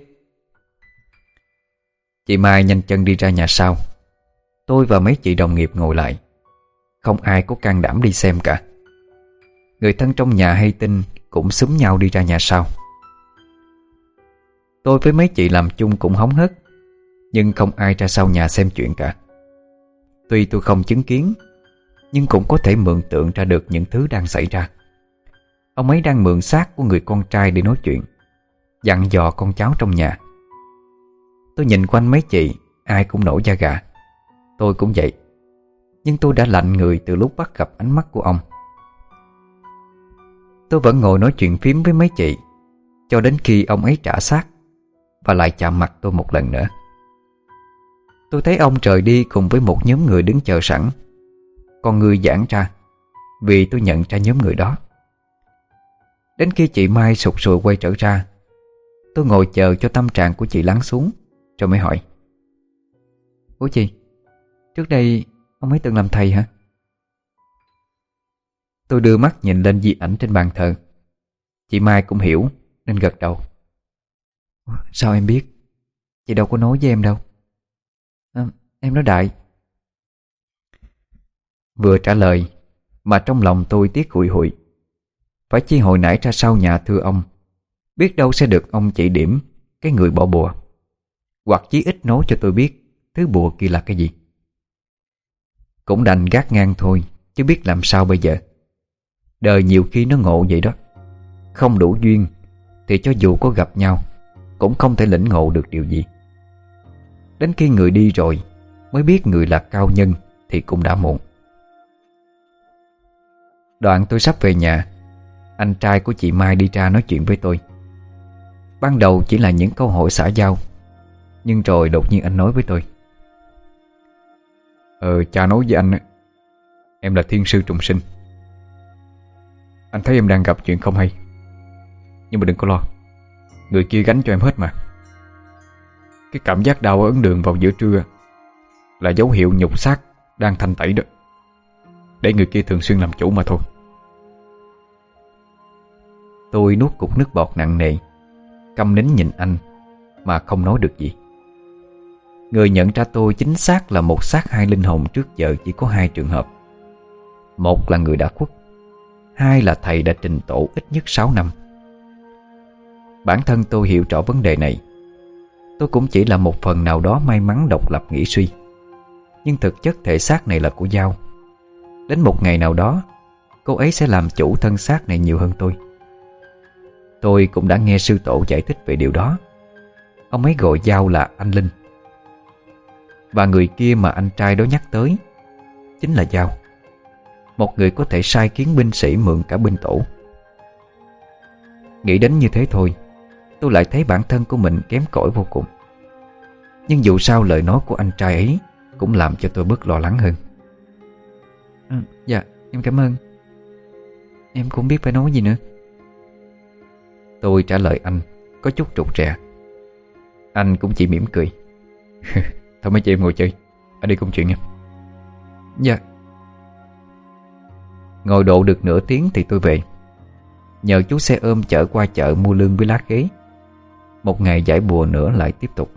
Chị Mai nhanh chân đi ra nhà sau. Tôi và mấy chị đồng nghiệp ngồi lại. Không ai có can đảm đi xem cả. Người thân trong nhà hay tin cũng xúm nhau đi ra nhà sau. Tôi với mấy chị làm chung cũng hóng hớt, nhưng không ai ra sau nhà xem chuyện cả. Tuy tôi không chứng kiến, nhưng cũng có thể mường tượng ra được những thứ đang xảy ra. Ông ấy đang mượn xác của người con trai để nói chuyện, dặn dò con cháu trong nhà. Tôi nhìn quanh mấy chị, ai cũng nổi da gà. Tôi cũng vậy. Nhưng tôi đã lạnh người từ lúc bắt gặp ánh mắt của ông. Tôi vẫn ngồi nói chuyện phím với mấy chị cho đến khi ông ấy trả xác và lại chạm mặt tôi một lần nữa. Tôi thấy ông rời đi cùng với một nhóm người đứng chờ sẵn. Con người giãn ra vì tôi nhận ra nhóm người đó. Đến khi chị Mai sụt sùi quay trở ra, tôi ngồi chờ cho tâm trạng của chị lắng xuống, rồi mới hỏi: Ủa chị, trước đây ông ấy từng làm thầy hả? Tôi đưa mắt nhìn lên di ảnh trên bàn thờ. Chị Mai cũng hiểu nên gật đầu. Sao em biết? Chị đâu có nói với em đâu. À, em nói đại. Vừa trả lời mà trong lòng tôi tiếc hụi hụi. Phải chi hồi nãy ra sau nhà thưa ông, biết đâu sẽ được ông chỉ điểm cái người bỏ bùa, hoặc chí ít nói cho tôi biết thứ bùa kia là cái gì. Cũng đành gác ngang thôi, chứ biết làm sao bây giờ. Đời nhiều khi nó ngộ vậy đó. Không đủ duyên thì cho dù có gặp nhau cũng không thể lĩnh ngộ được điều gì. Đến khi người đi rồi mới biết người là cao nhân thì cũng đã muộn. Đoạn tôi sắp về nhà, anh trai của chị Mai đi ra nói chuyện với tôi. Ban đầu chỉ là những câu hỏi xã giao, nhưng rồi đột nhiên anh nói với tôi: Ờ cha nói với anh, em là thiên sư trùng sinh. Anh thấy em đang gặp chuyện không hay, nhưng mà đừng có lo, người kia gánh cho em hết mà. Cái cảm giác đau ở ấn đường vào giữa trưa là dấu hiệu nhục xác đang thanh tẩy đó, để người kia thường xuyên làm chủ mà thôi. Tôi nuốt cục nước bọt nặng nề, câm nín nhìn anh mà không nói được gì. Người nhận ra tôi chính xác là một xác hai linh hồn trước giờ chỉ có hai trường hợp. Một là người đã khuất, hai là thầy đã trình tổ ít nhất sáu năm. Bản thân tôi hiểu rõ vấn đề này. Tôi cũng chỉ là một phần nào đó may mắn độc lập nghĩ suy, nhưng thực chất thể xác này là của Giao. Đến một ngày nào đó, cô ấy sẽ làm chủ thân xác này nhiều hơn tôi. Tôi cũng đã nghe sư tổ giải thích về điều đó. Ông ấy gọi Giao là anh Linh. Và người kia mà anh trai đó nhắc tới chính là Giao, một người có thể sai khiến binh sĩ mượn cả binh tổ. Nghĩ đến như thế thôi, tôi lại thấy bản thân của mình kém cỏi vô cùng. Nhưng dù sao lời nói của anh trai ấy cũng làm cho tôi bớt lo lắng hơn. Ừ, dạ, em cảm ơn. Em cũng biết phải nói gì nữa. Tôi trả lời anh có chút trục trè. Anh cũng chỉ mỉm cười. Thôi mấy chị em ngồi chơi, anh đi công chuyện nha. Dạ. Ngồi độ được nửa tiếng thì tôi về. Nhờ chú xe ôm chở qua chợ mua lương với lá khế. một ngày giải bùa nữa lại tiếp tục.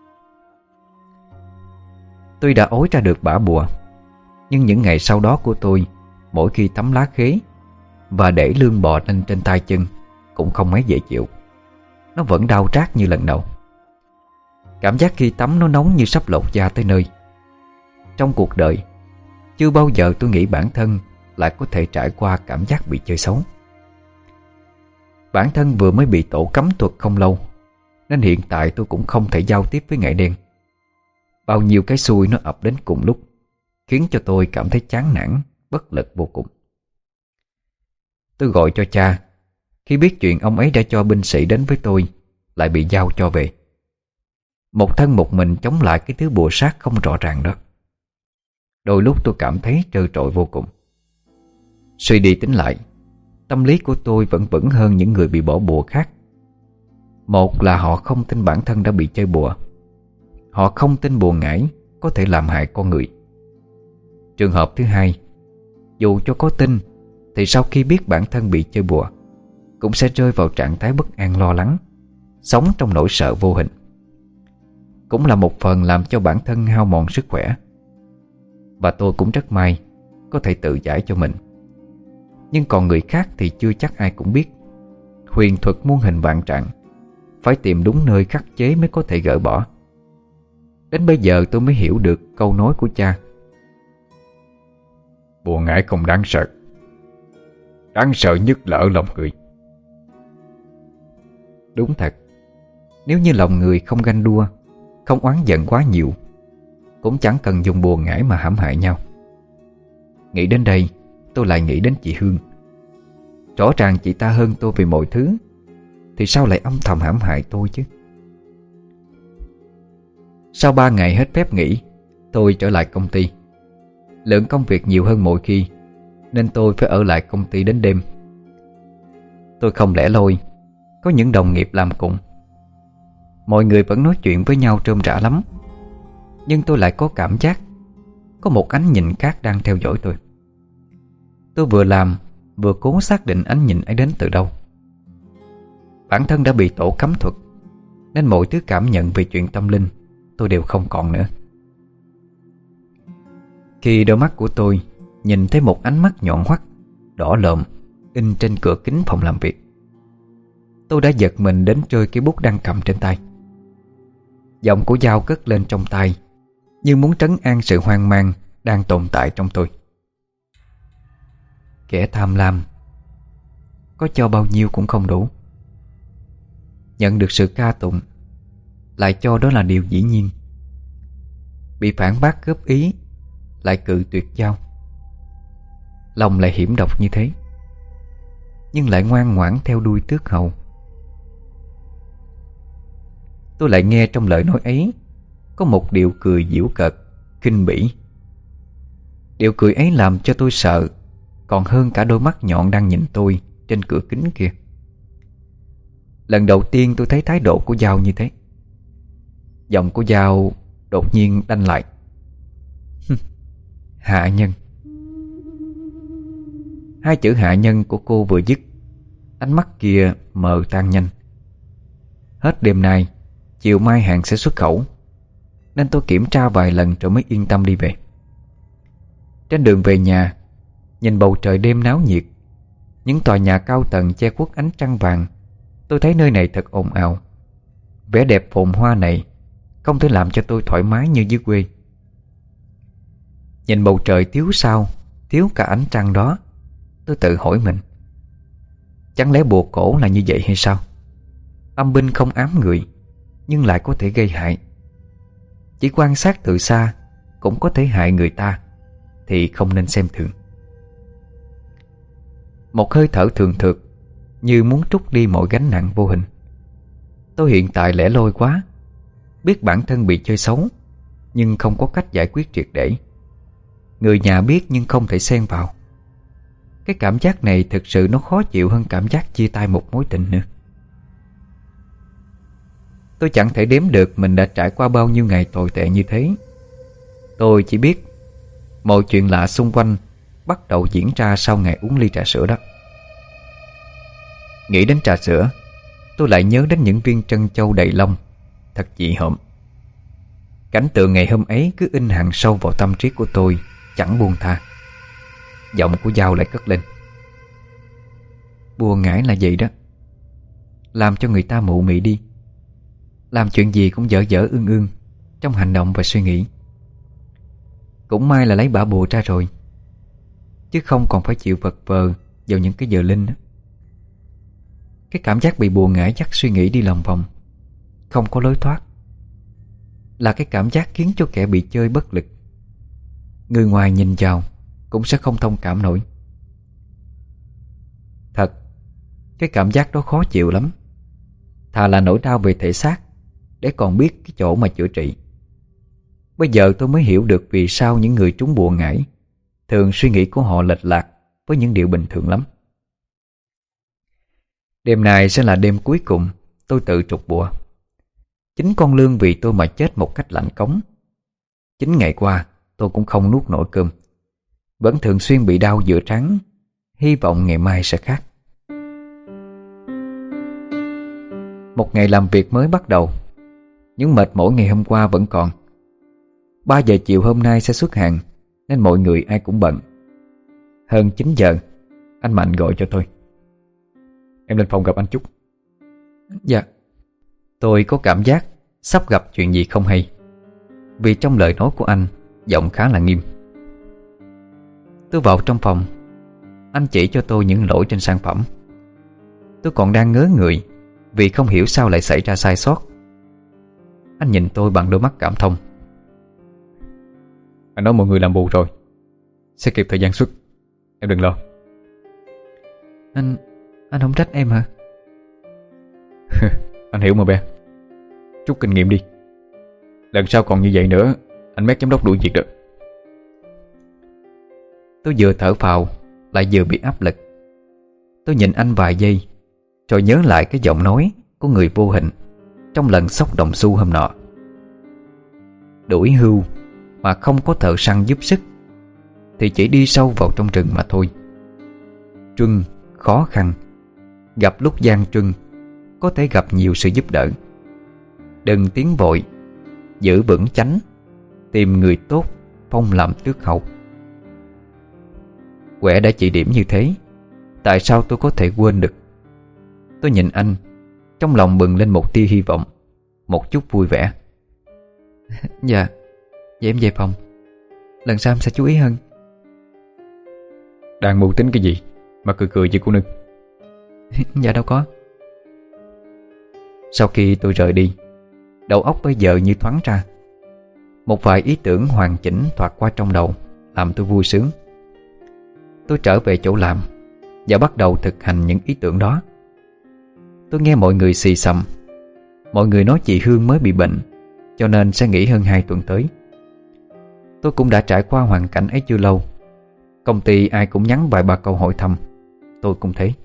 Tôi đã ối ra được bả bùa, nhưng những ngày sau đó của tôi, mỗi khi tắm lá khế và để lương bò lên trên tay chân, cũng không mấy dễ chịu. Nó vẫn đau rát như lần đầu. Cảm giác khi tắm nó nóng như sắp lột da tới nơi. Trong cuộc đời, chưa bao giờ tôi nghĩ bản thân lại có thể trải qua cảm giác bị chơi xấu. Bản thân vừa mới bị tổ cấm thuật không lâu, nên hiện tại tôi cũng không thể giao tiếp với ngải đen. Bao nhiêu cái xui nó ập đến cùng lúc, khiến cho tôi cảm thấy chán nản, bất lực vô cùng. Tôi gọi cho cha, khi biết chuyện ông ấy đã cho binh sĩ đến với tôi, lại bị giao cho về. Một thân một mình chống lại cái thứ bùa sát không rõ ràng đó. Đôi lúc tôi cảm thấy trơ trội vô cùng. Suy đi tính lại, tâm lý của tôi vẫn vững hơn những người bị bỏ bùa khác. Một là họ không tin bản thân đã bị chơi bùa. Họ không tin bùa ngải có thể làm hại con người. Trường hợp thứ hai, dù cho có tin thì sau khi biết bản thân bị chơi bùa, cũng sẽ rơi vào trạng thái bất an lo lắng, sống trong nỗi sợ vô hình. Cũng là một phần làm cho bản thân hao mòn sức khỏe. Và tôi cũng rất may có thể tự giải cho mình. Nhưng còn người khác thì chưa chắc ai cũng biết. Huyền thuật muôn hình vạn trạng, phải tìm đúng nơi khắc chế mới có thể gỡ bỏ. Đến bây giờ tôi mới hiểu được câu nói của cha: bùa ngải không đáng sợ, đáng sợ nhất là ở lòng người. Đúng thật, nếu như lòng người không ganh đua, không oán giận quá nhiều, cũng chẳng cần dùng bùa ngải mà hãm hại nhau. Nghĩ đến đây, tôi lại nghĩ đến chị Hương. Rõ ràng chị ta hơn tôi về mọi thứ, thì sao lại âm thầm hãm hại tôi chứ? Sau ba ngày hết phép nghỉ, tôi trở lại công ty. Lượng công việc nhiều hơn mọi khi, nên tôi phải ở lại công ty đến đêm. Tôi không lẻ loi, có những đồng nghiệp làm cùng. Mọi người vẫn nói chuyện với nhau rôm rả lắm, nhưng tôi lại có cảm giác có một ánh nhìn khác đang theo dõi tôi. Tôi vừa làm vừa cố xác định ánh nhìn ấy đến từ đâu. Bản thân đã bị tổ cấm thuật, nên mọi thứ cảm nhận về chuyện tâm linh tôi đều không còn nữa. Khi đôi mắt của tôi nhìn thấy một ánh mắt nhọn hoắt, đỏ lòm in trên cửa kính phòng làm việc, tôi đã giật mình đến rơi cái bút đang cầm trên tay. Giọng của Giao cất lên trong tai, như muốn trấn an sự hoang mang đang tồn tại trong tôi. Kẻ tham lam, có cho bao nhiêu cũng không đủ. Nhận được sự ca tụng, lại cho đó là điều dĩ nhiên. Bị phản bác góp ý, lại cự tuyệt giao. Lòng lại hiểm độc như thế, nhưng lại ngoan ngoãn theo đuôi tước hầu. Tôi lại nghe trong lời nói ấy có một điệu cười giễu cợt, khinh bỉ. Điệu cười ấy làm cho tôi sợ còn hơn cả đôi mắt nhọn đang nhìn tôi trên cửa kính kia. Lần đầu tiên tôi thấy thái độ của Giao như thế. Giọng của Giao đột nhiên đanh lại: hạ nhân. Hai chữ hạ nhân của cô vừa dứt, ánh mắt kia mờ tan nhanh. Hết đêm nay, chiều mai hàng sẽ xuất khẩu, nên tôi kiểm tra vài lần rồi mới yên tâm đi về. Trên đường về nhà, nhìn bầu trời đêm náo nhiệt, những tòa nhà cao tầng che khuất ánh trăng vàng, tôi thấy nơi này thật ồn ào. Vẻ đẹp phồn hoa này không thể làm cho tôi thoải mái như dưới quê. Nhìn bầu trời thiếu sao, thiếu cả ánh trăng đó, tôi tự hỏi mình, chẳng lẽ bùa cổ là như vậy hay sao? Âm binh không ám người, nhưng lại có thể gây hại. Chỉ quan sát từ xa cũng có thể hại người ta, thì không nên xem thường. Một hơi thở thường thượt, như muốn trút đi mọi gánh nặng vô hình. Tôi hiện tại lẻ loi quá, biết bản thân bị chơi xấu, nhưng không có cách giải quyết triệt để. Người nhà biết nhưng không thể xen vào. Cái cảm giác này thực sự nó khó chịu hơn cảm giác chia tay một mối tình nữa. Tôi chẳng thể đếm được mình đã trải qua bao nhiêu ngày tồi tệ như thế. Tôi chỉ biết mọi chuyện lạ xung quanh bắt đầu diễn ra sau ngày uống ly trà sữa đó. Nghĩ đến trà sữa, tôi lại nhớ đến những viên trân châu đầy lông, thật dị hợm. Cảnh tượng ngày hôm ấy cứ in hằn sâu vào tâm trí của tôi, chẳng buông tha. Giọng của Giao lại cất lên: bùa ngải là vậy đó, làm cho người ta mụ mị đi, làm chuyện gì cũng dở dở ương ương trong hành động và suy nghĩ. Cũng may là lấy bả bùa ra rồi, chứ không còn phải chịu vật vờ vào những cái giờ linh đó. Cái cảm giác bị bùa ngải dắt suy nghĩ đi lòng vòng, không có lối thoát, là cái cảm giác khiến cho kẻ bị chơi bất lực. Người ngoài nhìn vào cũng sẽ không thông cảm nổi. Thật, cái cảm giác đó khó chịu lắm. Thà là nỗi đau về thể xác, để còn biết cái chỗ mà chữa trị. Bây giờ tôi mới hiểu được vì sao những người trúng bùa ngải thường suy nghĩ của họ lệch lạc với những điều bình thường lắm. Đêm này sẽ là đêm cuối cùng tôi tự trục bùa. Chính con lương vì tôi mà chết một cách lạnh cống. Chính ngày qua tôi cũng không nuốt nổi cơm, vẫn thường xuyên bị đau giữa trán. Hy vọng ngày mai sẽ khác. Một ngày làm việc mới bắt đầu. Những mệt mỏi ngày hôm qua vẫn còn. Ba giờ chiều hôm nay sẽ xuất hàng, nên mọi người ai cũng bận. Hơn chín giờ, anh Mạnh gọi cho tôi: em lên phòng gặp anh chút. Dạ. Tôi có cảm giác sắp gặp chuyện gì không hay, vì trong lời nói của anh giọng khá là nghiêm. Tôi vào trong phòng. Anh chỉ cho tôi những lỗi trên sản phẩm. Tôi còn đang ngớ người vì không hiểu sao lại xảy ra sai sót. Anh nhìn tôi bằng đôi mắt cảm thông. Anh nói mọi người làm bù rồi, sẽ kịp thời gian xuất, em đừng lo. Anh Anh không trách em hả? Anh hiểu mà bé. Chút kinh nghiệm đi, lần sau còn như vậy nữa anh mét giám đốc đuổi việc được. Tôi vừa thở phào lại vừa bị áp lực. Tôi nhìn anh vài giây, rồi nhớ lại cái giọng nói của người vô hình trong lần xốc đồng xu hôm nọ. Đuổi hưu mà không có thợ săn giúp sức thì chỉ đi sâu vào trong rừng mà thôi. Truân khó khăn, gặp lúc gian truân có thể gặp nhiều sự giúp đỡ. Đừng tiến vội, giữ vững chánh, tìm người tốt phong làm tước hậu. Quẻ đã chỉ điểm như thế, tại sao tôi có thể quên được? Tôi nhìn anh, trong lòng bừng lên một tia hy vọng, một chút vui vẻ. Dạ, vậy em về phòng. Lần sau em sẽ chú ý hơn. Đang mưu tính cái gì mà cười cười với cô nương? Dạ đâu có. Sau khi tôi rời đi, đầu óc bây giờ như thoáng ra. Một vài ý tưởng hoàn chỉnh thoạt qua trong đầu, làm tôi vui sướng. Tôi trở về chỗ làm và bắt đầu thực hành những ý tưởng đó. Tôi nghe mọi người xì xầm. Mọi người nói chị Hương mới bị bệnh, cho nên sẽ nghỉ hơn hai tuần tới. Tôi cũng đã trải qua hoàn cảnh ấy chưa lâu. Công ty ai cũng nhắn vài ba câu hỏi thăm. Tôi cũng thế.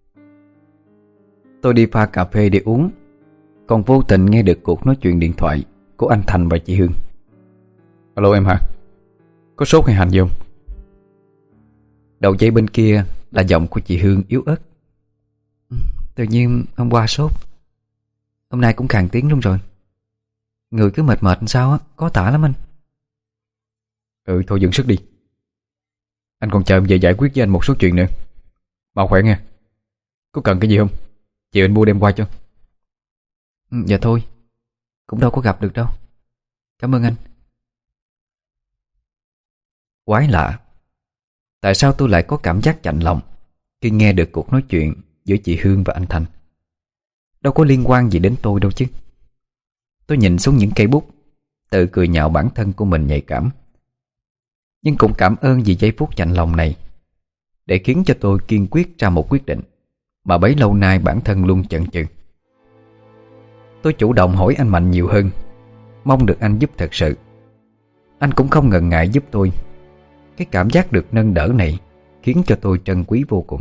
Tôi đi pha cà phê để uống, còn vô tình nghe được cuộc nói chuyện điện thoại của anh Thành và chị Hương. Alo em hả? Có sốt hay hành gì không? Đầu dây bên kia là giọng của chị Hương yếu ớt. Tự nhiên hôm qua sốt, hôm nay cũng khàn tiếng luôn rồi. Người cứ mệt mệt sao á, có tả lắm anh. Ừ thôi dưỡng sức đi. Anh còn chờ em về giải quyết với anh một số chuyện nữa. Mau khỏe nghe. Có cần cái gì không? Chiều anh mua đem qua cho. Dạ thôi, cũng đâu có gặp được đâu. Cảm ơn anh. Quái lạ, tại sao tôi lại có cảm giác chạnh lòng khi nghe được cuộc nói chuyện giữa chị Hương và anh Thành? Đâu có liên quan gì đến tôi đâu chứ. Tôi nhìn xuống những cây bút, tự cười nhạo bản thân của mình nhạy cảm. Nhưng cũng cảm ơn vì giây phút chạnh lòng này, để khiến cho tôi kiên quyết ra một quyết định mà bấy lâu nay bản thân luôn chần chừ. Tôi chủ động hỏi anh Mạnh nhiều hơn, mong được anh giúp thật sự. Anh cũng không ngần ngại giúp tôi. Cái cảm giác được nâng đỡ này khiến cho tôi trân quý vô cùng.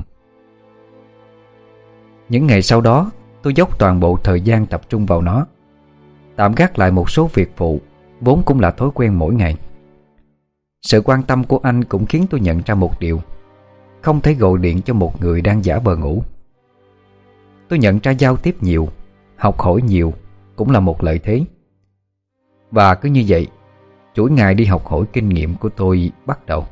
Những ngày sau đó, tôi dốc toàn bộ thời gian tập trung vào nó, tạm gác lại một số việc phụ vốn cũng là thói quen mỗi ngày. Sự quan tâm của anh cũng khiến tôi nhận ra một điều: không thể gọi điện cho một người đang giả vờ ngủ. Tôi nhận ra giao tiếp nhiều, học hỏi nhiều cũng là một lợi thế. Và cứ như vậy, chuỗi ngày đi học hỏi kinh nghiệm của tôi bắt đầu.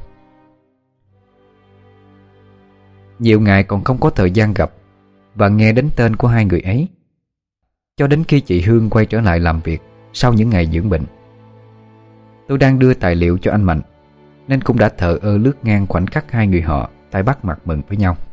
Nhiều ngày còn không có thời gian gặp và nghe đến tên của hai người ấy, cho đến khi chị Hương quay trở lại làm việc sau những ngày dưỡng bệnh. Tôi đang đưa tài liệu cho anh Mạnh, nên cũng đã thờ ơ lướt ngang khoảnh khắc hai người họ tay bắt mặt mừng với nhau.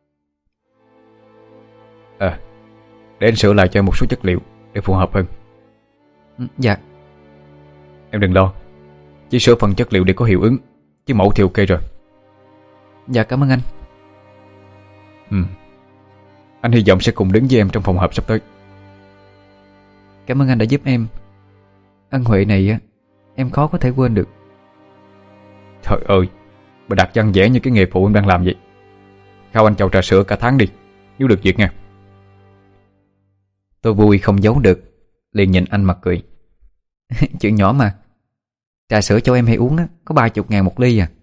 À, để anh sửa lại cho em một số chất liệu để phù hợp hơn. Dạ. Em đừng lo, chỉ sửa phần chất liệu để có hiệu ứng, chứ mẫu thì ok rồi. Dạ cảm ơn anh. Ừ. Anh hy vọng sẽ cùng đứng với em trong phòng họp sắp tới. Cảm ơn anh đã giúp em. Ân huệ này á, em khó có thể quên được. Trời ơi, bà đặt văn vẽ như cái nghề phụ em đang làm vậy. Khao anh chầu trà sữa cả tháng đi, nếu được việc nha. Tôi vui không giấu được, liền nhìn anh mà cười. Chuyện nhỏ mà. Trà sữa cho em hay uống á, có ba chục ngàn một ly à.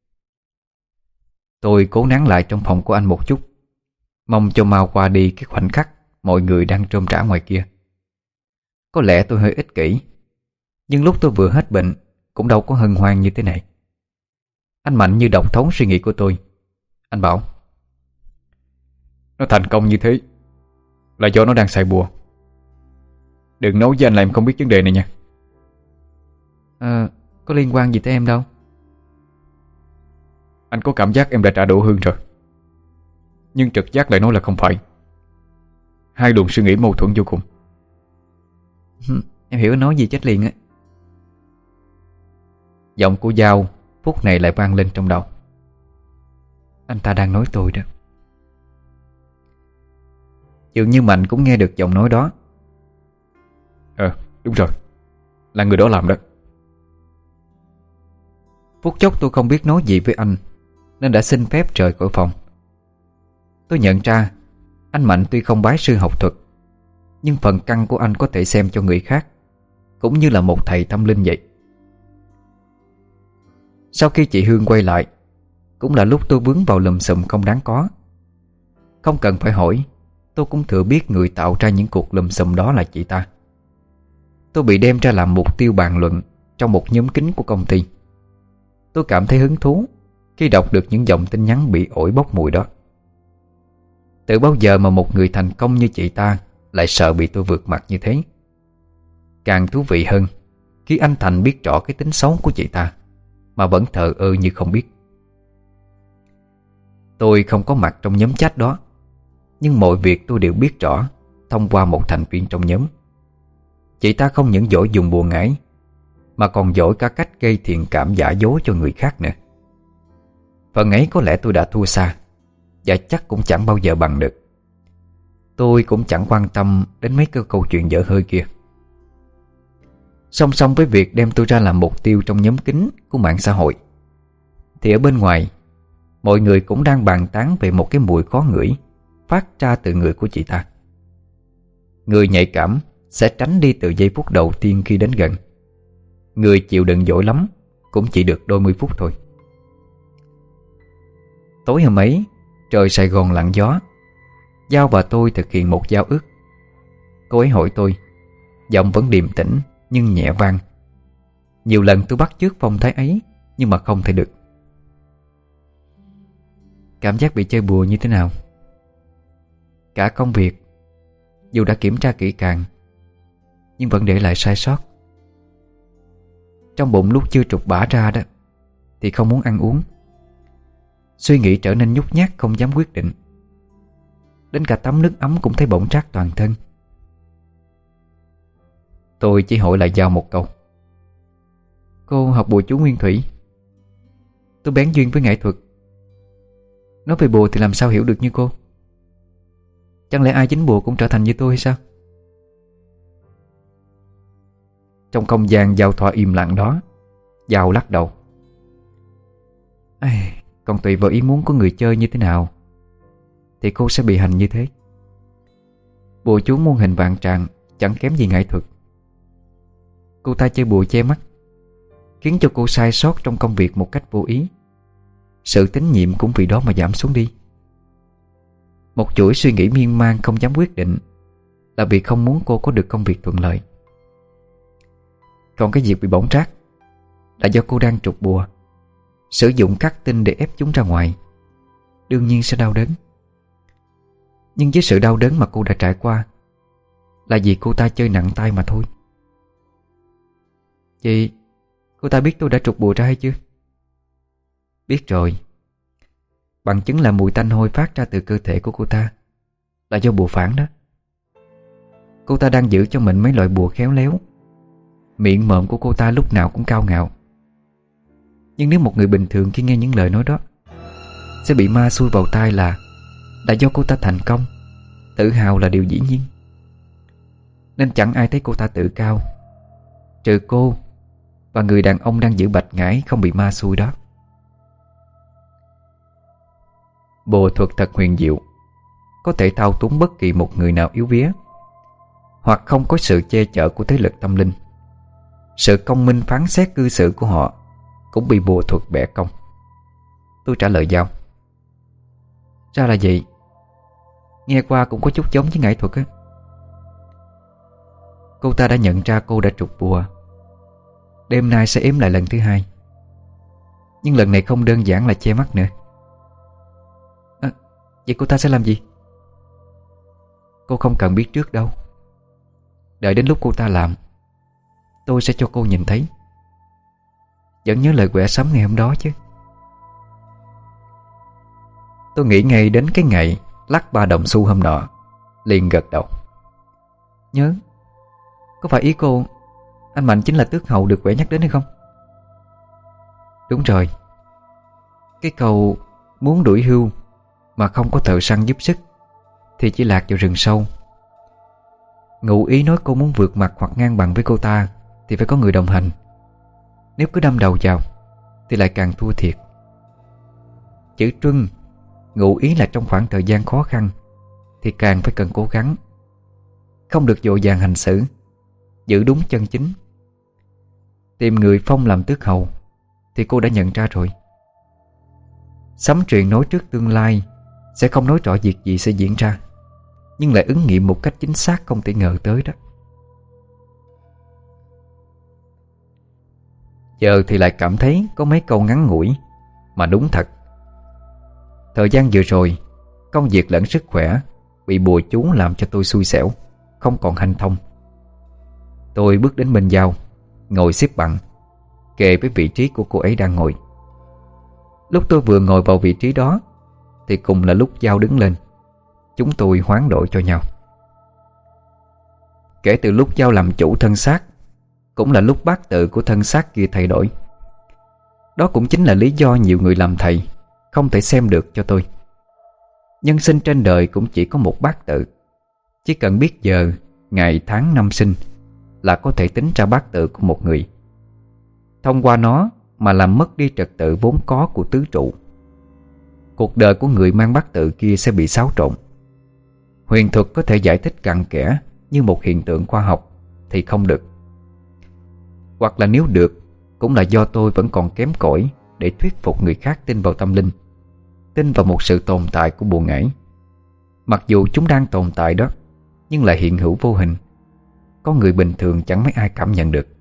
Tôi cố nán lại trong phòng của anh một chút, mong cho mau qua đi cái khoảnh khắc mọi người đang trôm trã ngoài kia. Có lẽ tôi hơi ích kỷ, nhưng lúc tôi vừa hết bệnh cũng đâu có hân hoan như thế này. Anh Mạnh như đọc thấu suy nghĩ của tôi. Anh bảo: nó thành công như thế là do nó đang xài bùa. Đừng nói với anh là em không biết vấn đề này nha. Ờ, có liên quan gì tới em đâu. Anh có cảm giác em đã trả đũa Hương rồi, nhưng trực giác lại nói là không phải. Hai luồng suy nghĩ mâu thuẫn vô cùng. Em hiểu anh nói gì chết liền á. Giọng của Giao phút này lại vang lên trong đầu. Anh ta đang nói tôi đó. Dường như Mạnh cũng nghe được giọng nói đó. Ờ, đúng rồi, là người đó làm đó. Phút chốc tôi không biết nói gì với anh, nên đã xin phép rời khỏi phòng. Tôi nhận ra anh Mạnh tuy không bái sư học thuật, nhưng phần căn của anh có thể xem cho người khác, cũng như là một thầy tâm linh vậy. Sau khi chị Hương quay lại, cũng là lúc tôi vướng vào lùm xùm không đáng có. Không cần phải hỏi, tôi cũng thừa biết người tạo ra những cuộc lùm xùm đó là chị ta. Tôi bị đem ra làm mục tiêu bàn luận trong một nhóm kín của công ty. Tôi cảm thấy hứng thú khi đọc được những dòng tin nhắn bị ổi bốc mùi đó. Từ bao giờ mà một người thành công như chị ta lại sợ bị tôi vượt mặt như thế? Càng thú vị hơn khi anh Thành biết rõ cái tính xấu của chị ta mà vẫn thờ ơ như không biết. Tôi không có mặt trong nhóm chat đó, nhưng mọi việc tôi đều biết rõ thông qua một thành viên trong nhóm. Chị ta không những giỏi dùng bùa ngải, mà còn giỏi cả cách gây thiện cảm giả dối cho người khác nữa. Phần ấy có lẽ tôi đã thua xa, và chắc cũng chẳng bao giờ bằng được. Tôi cũng chẳng quan tâm đến mấy cái câu chuyện dở hơi kia. Song song với việc đem tôi ra làm mục tiêu trong nhóm kín của mạng xã hội, thì ở bên ngoài, mọi người cũng đang bàn tán về một cái mùi khó ngửi phát ra từ người của chị ta. Người nhạy cảm sẽ tránh đi từ giây phút đầu tiên khi đến gần. Người chịu đựng giỏi lắm cũng chỉ được đôi mươi phút thôi. Tối hôm ấy, trời Sài Gòn lặng gió. Giao và tôi thực hiện một giao ước. Cô ấy hỏi tôi, giọng vẫn điềm tĩnh nhưng nhẹ vang. Nhiều lần tôi bắt chước phong thái ấy, nhưng mà không thể được. Cảm giác bị chơi bùa như thế nào? Cả công việc, dù đã kiểm tra kỹ càng, nhưng vẫn để lại sai sót. Trong bụng lúc chưa trục bả ra đó, thì không muốn ăn uống. Suy nghĩ trở nên nhút nhát không dám quyết định. Đến cả tắm nước ấm cũng thấy bỏng rát toàn thân. Tôi chỉ hỏi lại Giao một câu. Cô học bùa chú Nguyên Thủy. Tôi bén duyên với nghệ thuật. Nói về bùa thì làm sao hiểu được như cô? Chẳng lẽ ai dính bùa cũng trở thành như tôi hay sao? Trong không gian giao thoa im lặng đó, Giao lắc đầu. Ai, còn tùy vào ý muốn của người chơi như thế nào thì cô sẽ bị hành như thế. Bùa chú muôn hình vạn trạng chẳng kém gì nghệ thuật. Cô ta chơi bùa che mắt, khiến cho cô sai sót trong công việc một cách vô ý. Sự tín nhiệm cũng vì đó mà giảm xuống đi. Một chuỗi suy nghĩ miên man không dám quyết định, là vì không muốn cô có được công việc thuận lợi. Còn cái việc bị bỏng rác là do cô đang trục bùa, sử dụng khắc tinh để ép chúng ra ngoài, đương nhiên sẽ đau đớn. Nhưng với sự đau đớn mà cô đã trải qua là vì cô ta chơi nặng tay mà thôi. Chị, cô ta biết tôi đã trục bùa ra hay chưa? Biết rồi. Bằng chứng là mùi tanh hôi phát ra từ cơ thể của cô ta là do bùa phản đó. Cô ta đang giữ cho mình mấy loại bùa khéo léo. Miệng mồm của cô ta lúc nào cũng cao ngạo. Nhưng nếu một người bình thường khi nghe những lời nói đó sẽ bị ma xui vào tai là Là do cô ta thành công, tự hào là điều dĩ nhiên. Nên chẳng ai thấy cô ta tự cao, trừ cô và người đàn ông đang giữ bạch ngải không bị ma xui đó. Bùa thuật thật huyền diệu, có thể thao túng bất kỳ một người nào yếu vía, hoặc không có sự che chở của thế lực tâm linh. Sự công minh phán xét cư xử của họ cũng bị bùa thuật bẻ cong. Tôi trả lời Giao. Ra là vậy. Nghe qua cũng có chút giống với nghệ thuật á. Cô ta đã nhận ra cô đã trục bùa, đêm nay sẽ ếm lại lần thứ hai. Nhưng lần này không đơn giản là che mắt nữa. À, vậy cô ta sẽ làm gì? Cô không cần biết trước đâu. Đợi đến lúc cô ta làm, tôi sẽ cho cô nhìn thấy. Vẫn nhớ lời quẻ sấm ngày hôm đó chứ? Tôi nghĩ ngay đến cái ngày lắc ba đồng xu hôm nọ, liền gật đầu. Nhớ. Có phải ý cô anh Mạnh chính là tước hầu được quẻ nhắc đến hay không? Đúng rồi. Cái câu muốn đuổi hưu mà không có thợ săn giúp sức thì chỉ lạc vào rừng sâu. Ngụ ý nói cô muốn vượt mặt hoặc ngang bằng với cô ta thì phải có người đồng hành. Nếu cứ đâm đầu vào thì lại càng thua thiệt. Chữ truân ngụ ý là trong khoảng thời gian khó khăn thì càng phải cần cố gắng, không được vội vàng hành xử, giữ đúng chân chính. Tìm người phong làm tước hầu thì cô đã nhận ra rồi. Sấm truyền nói trước tương lai, sẽ không nói rõ việc gì sẽ diễn ra, nhưng lại ứng nghiệm một cách chính xác không thể ngờ tới đó. Giờ thì lại cảm thấy có mấy câu ngắn ngủi mà đúng thật. Thời gian vừa rồi, công việc lẫn sức khỏe bị bùa chú làm cho tôi xui xẻo, không còn hanh thông. Tôi bước đến bên Giao, ngồi xếp bằng kề với vị trí của cô ấy đang ngồi. Lúc tôi vừa ngồi vào vị trí đó thì cùng là lúc Giao đứng lên. Chúng tôi hoán đổi cho nhau. Kể từ lúc Giao làm chủ thân xác, cũng là lúc bát tự của thân xác kia thay đổi. Đó cũng chính là lý do nhiều người làm thầy không thể xem được cho tôi. Nhân sinh trên đời cũng chỉ có một bát tự. Chỉ cần biết giờ, ngày, tháng, năm sinh là có thể tính ra bát tự của một người. Thông qua nó mà làm mất đi trật tự vốn có của tứ trụ. Cuộc đời của người mang bát tự kia sẽ bị xáo trộn. Huyền thuật có thể giải thích cặn kẽ như một hiện tượng khoa học thì không được. Hoặc là nếu được, cũng là do tôi vẫn còn kém cỏi để thuyết phục người khác tin vào tâm linh, tin vào một sự tồn tại của bùa ngải. Mặc dù chúng đang tồn tại đó, nhưng lại hiện hữu vô hình, có người bình thường chẳng mấy ai cảm nhận được.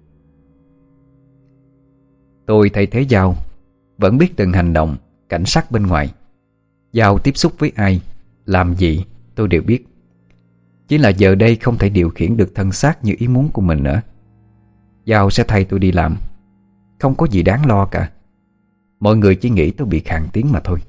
Tôi thay thế Giao, vẫn biết từng hành động, cảnh sát bên ngoài. Giao tiếp xúc với ai, làm gì tôi đều biết. Chỉ là giờ đây không thể điều khiển được thân xác như ý muốn của mình nữa. Giao sẽ thay tôi đi làm, không có gì đáng lo cả. Mọi người chỉ nghĩ tôi bị khàn tiếng mà thôi.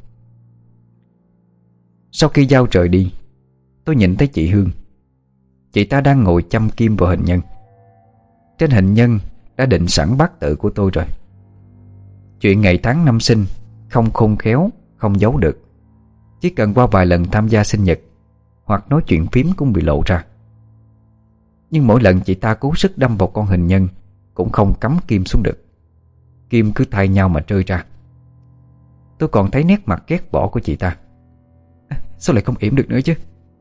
Sau khi Giao rời đi, tôi nhìn thấy chị Hương. Chị ta đang ngồi chăm kim vào hình nhân. Trên hình nhân đã định sẵn bát tự của tôi rồi. Chuyện ngày tháng năm sinh không khôn khéo, không giấu được. Chỉ cần qua vài lần tham gia sinh nhật hoặc nói chuyện phím cũng bị lộ ra. Nhưng mỗi lần chị ta cố sức đâm vào con hình nhân cũng không cắm kim xuống được. Kim cứ thay nhau mà rơi ra. Tôi còn thấy nét mặt ghét bỏ của chị ta. À, sao lại không yểm được nữa chứ?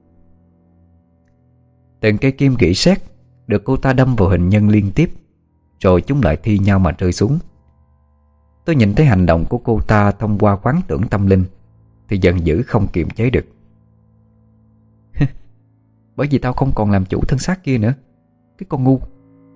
Từng cây kim rỉ sét được cô ta đâm vào hình nhân liên tiếp, rồi chúng lại thi nhau mà rơi xuống. Tôi nhìn thấy hành động của cô ta thông qua quán tưởng tâm linh thì giận dữ không kiềm chế được. Bởi vì tao không còn làm chủ thân xác kia nữa. Cái con ngu.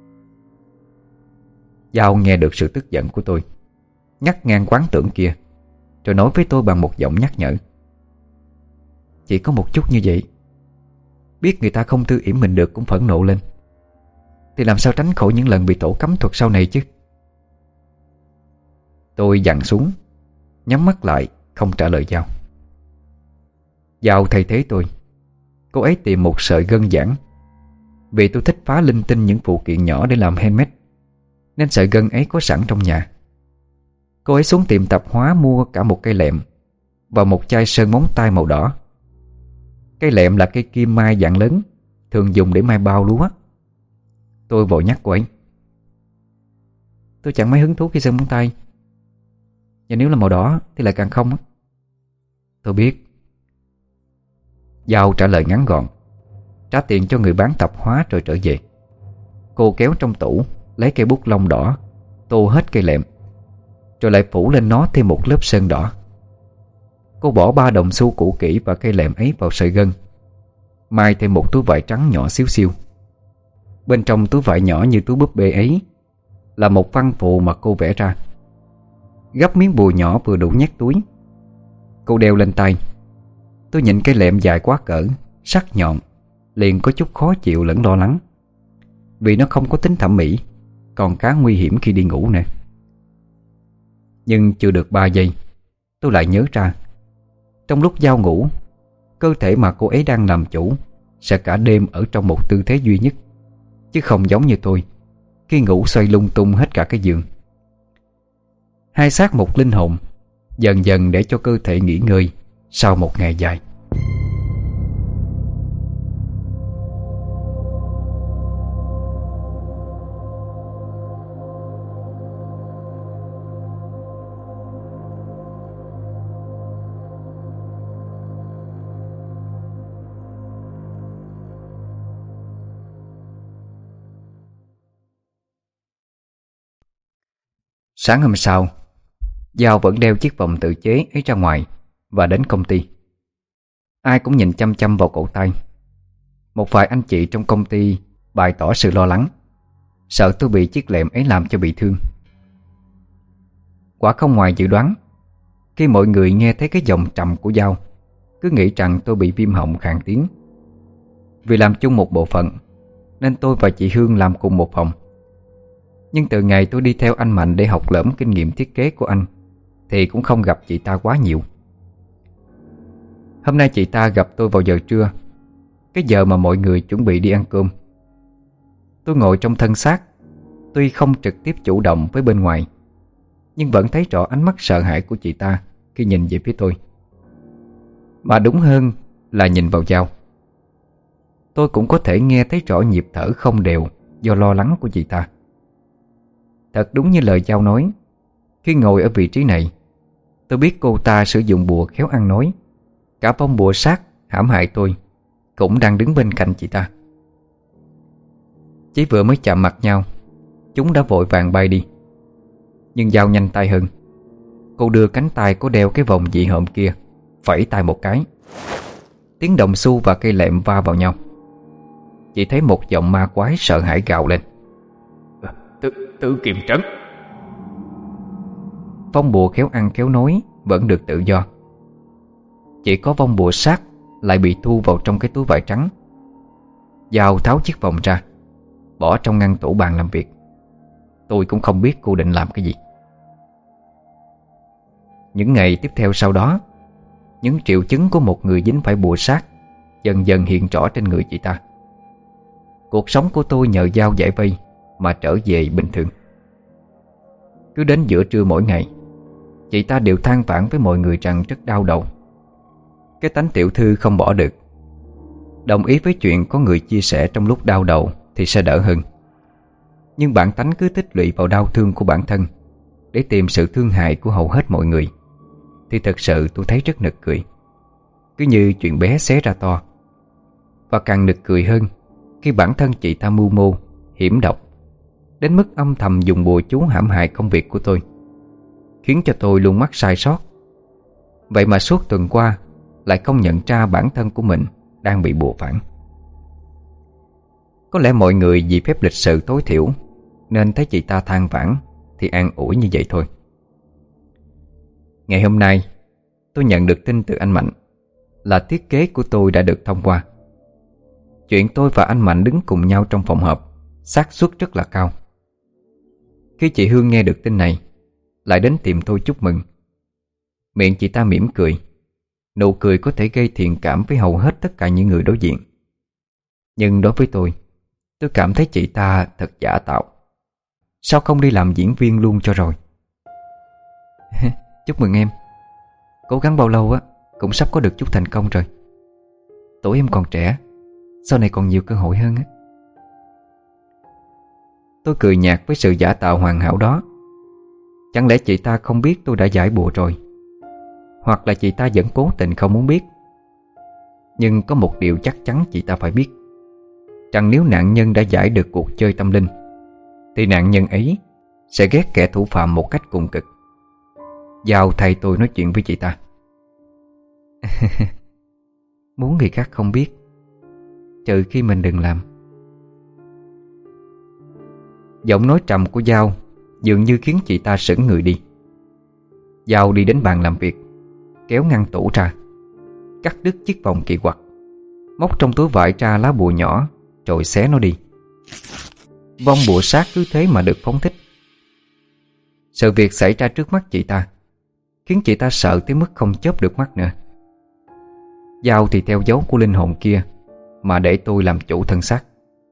Giao nghe được sự tức giận của tôi, ngắt ngang quán tưởng kia, rồi nói với tôi bằng một giọng nhắc nhở. Chỉ có một chút như vậy, biết người ta không tư yểm mình được cũng phẫn nộ lên, thì làm sao tránh khỏi những lần bị tổ cấm thuật sau này chứ. Tôi dặn xuống, nhắm mắt lại không trả lời Giao. Giao thay thế tôi. Cô ấy tìm một sợi gân giãn. Vì tôi thích phá linh tinh những phụ kiện nhỏ để làm handmade, nên sợi gân ấy có sẵn trong nhà. Cô ấy xuống tiệm tạp hóa mua cả một cây lẹm và một chai sơn móng tay màu đỏ. Cây lẹm là cây kim mai dạng lớn, thường dùng để mai bao lúa. Tôi vội nhắc cô ấy. Tôi chẳng mấy hứng thú với sơn móng tay, và nếu là màu đỏ thì lại càng không á. Tôi biết. Giao trả lời ngắn gọn, trả tiền cho người bán tạp hóa rồi trở về. Cô kéo trong tủ lấy cây bút lông đỏ, tô hết cây lẹm, rồi lại phủ lên nó thêm một lớp sơn đỏ. Cô bỏ ba đồng xu cũ kỹ và cây lẹm ấy vào sợi gân, mai thêm một túi vải trắng nhỏ xíu xiu. Bên trong túi vải nhỏ như túi búp bê ấy là một văn phù mà cô vẽ ra. Gấp miếng bùa nhỏ vừa đủ nhét túi. Cô đeo lên tay. Tôi nhìn cây lẹm dài quá cỡ, sắc nhọn, liền có chút khó chịu lẫn lo lắng, vì nó không có tính thẩm mỹ, còn khá nguy hiểm khi đi ngủ nè. Nhưng chưa được ba giây, tôi lại nhớ ra, trong lúc Giao ngủ, cơ thể mà cô ấy đang làm chủ sẽ cả đêm ở trong một tư thế duy nhất, chứ không giống như tôi, khi ngủ xoay lung tung hết cả cái giường. Hai xác một linh hồn, dần dần để cho cơ thể nghỉ ngơi sau một ngày dài. Sáng hôm sau, Giao vẫn đeo chiếc vòng tự chế ấy ra ngoài và đến công ty. Ai cũng nhìn chăm chăm vào cổ tay. Một vài anh chị trong công ty bày tỏ sự lo lắng, sợ tôi bị chiếc lẹm ấy làm cho bị thương. Quả không ngoài dự đoán, khi mọi người nghe thấy cái giọng trầm của Giao, cứ nghĩ rằng tôi bị viêm họng khàn tiếng. Vì làm chung một bộ phận nên tôi và chị Hương làm cùng một phòng. Nhưng từ ngày tôi đi theo anh Mạnh để học lỏm kinh nghiệm thiết kế của anh, thì cũng không gặp chị ta quá nhiều. Hôm nay chị ta gặp tôi vào giờ trưa, cái giờ mà mọi người chuẩn bị đi ăn cơm. Tôi ngồi trong thân xác, tuy không trực tiếp chủ động với bên ngoài, nhưng vẫn thấy rõ ánh mắt sợ hãi của chị ta khi nhìn về phía tôi. Mà đúng hơn là nhìn vào Giao. Tôi cũng có thể nghe thấy rõ nhịp thở không đều do lo lắng của chị ta. Thật đúng như lời Giao nói, khi ngồi ở vị trí này, tôi biết cô ta sử dụng bùa khéo ăn nói. Cả vong bùa sát hãm hại tôi cũng đang đứng bên cạnh chị ta. Chỉ vừa mới chạm mặt nhau, chúng đã vội vàng bay đi. Nhưng Giao nhanh tay hơn. Cô đưa cánh tay có đeo cái vòng dị hợm kia, phẩy tay một cái. Tiếng đồng xu và cây lẹm va vào nhau. Chỉ thấy một giọng ma quái sợ hãi gào lên: Tự, tự kiềm trấn. Vong bùa khéo ăn khéo nói vẫn được tự do. Chỉ có vong bùa sát lại bị thu vào trong cái túi vải trắng. Giao tháo chiếc vòng ra, bỏ trong ngăn tủ bàn làm việc. Tôi cũng không biết cô định làm cái gì. Những ngày tiếp theo sau đó, những triệu chứng của một người dính phải bùa sát dần dần hiện rõ trên người chị ta. Cuộc sống của tôi nhờ Giao giải vây mà trở về bình thường. Cứ đến giữa trưa mỗi ngày, chị ta đều than vãn với mọi người rằng rất đau đầu. Cái tánh tiểu thư không bỏ được. Đồng ý với chuyện có người chia sẻ trong lúc đau đầu thì sẽ đỡ hơn. Nhưng bản tánh cứ tích lũy vào đau thương của bản thân để tìm sự thương hại của hầu hết mọi người, thì thật sự tôi thấy rất nực cười. Cứ như chuyện bé xé ra to. Và càng nực cười hơn khi bản thân chị ta mưu mô, hiểm độc, đến mức âm thầm dùng bùa chú hãm hại công việc của tôi, khiến cho tôi luôn mắc sai sót. Vậy mà suốt tuần qua lại không nhận ra bản thân của mình đang bị bùa phản. Có lẽ mọi người vì phép lịch sự tối thiểu nên thấy chị ta than vãn thì an ủi như vậy thôi. Ngày hôm nay tôi nhận được tin từ anh Mạnh là thiết kế của tôi đã được thông qua. Chuyện tôi và anh Mạnh đứng cùng nhau trong phòng họp xác suất rất là cao. Khi chị Hương nghe được tin này, lại đến tìm tôi chúc mừng. Miệng chị ta mỉm cười. Nụ cười có thể gây thiện cảm với hầu hết tất cả những người đối diện. Nhưng đối với tôi, tôi cảm thấy chị ta thật giả tạo. Sao không đi làm diễn viên luôn cho rồi? Chúc mừng em. Cố gắng bao lâu á cũng sắp có được chút thành công rồi. Tuổi em còn trẻ, sau này còn nhiều cơ hội hơn á. Tôi cười nhạt với sự giả tạo hoàn hảo đó. Chẳng lẽ chị ta không biết tôi đã giải bùa rồi? Hoặc là chị ta vẫn cố tình không muốn biết? Nhưng có một điều chắc chắn chị ta phải biết, rằng nếu nạn nhân đã giải được cuộc chơi tâm linh thì nạn nhân ấy sẽ ghét kẻ thủ phạm một cách cùng cực. Giao thay tôi nói chuyện với chị ta. Muốn người khác không biết, trừ khi mình đừng làm. Giọng nói trầm của Giao dường như khiến chị ta sững người đi. Giao đi đến bàn làm việc, kéo ngăn tủ ra, cắt đứt chiếc vòng kỳ quặc, móc trong túi vải ra lá bùa nhỏ rồi xé nó đi. Vong bùa sát cứ thế mà được phóng thích. Sự việc xảy ra trước mắt chị ta khiến chị ta sợ tới mức không chớp được mắt nữa. Giao thì theo dấu của linh hồn kia mà để tôi làm chủ thân xác.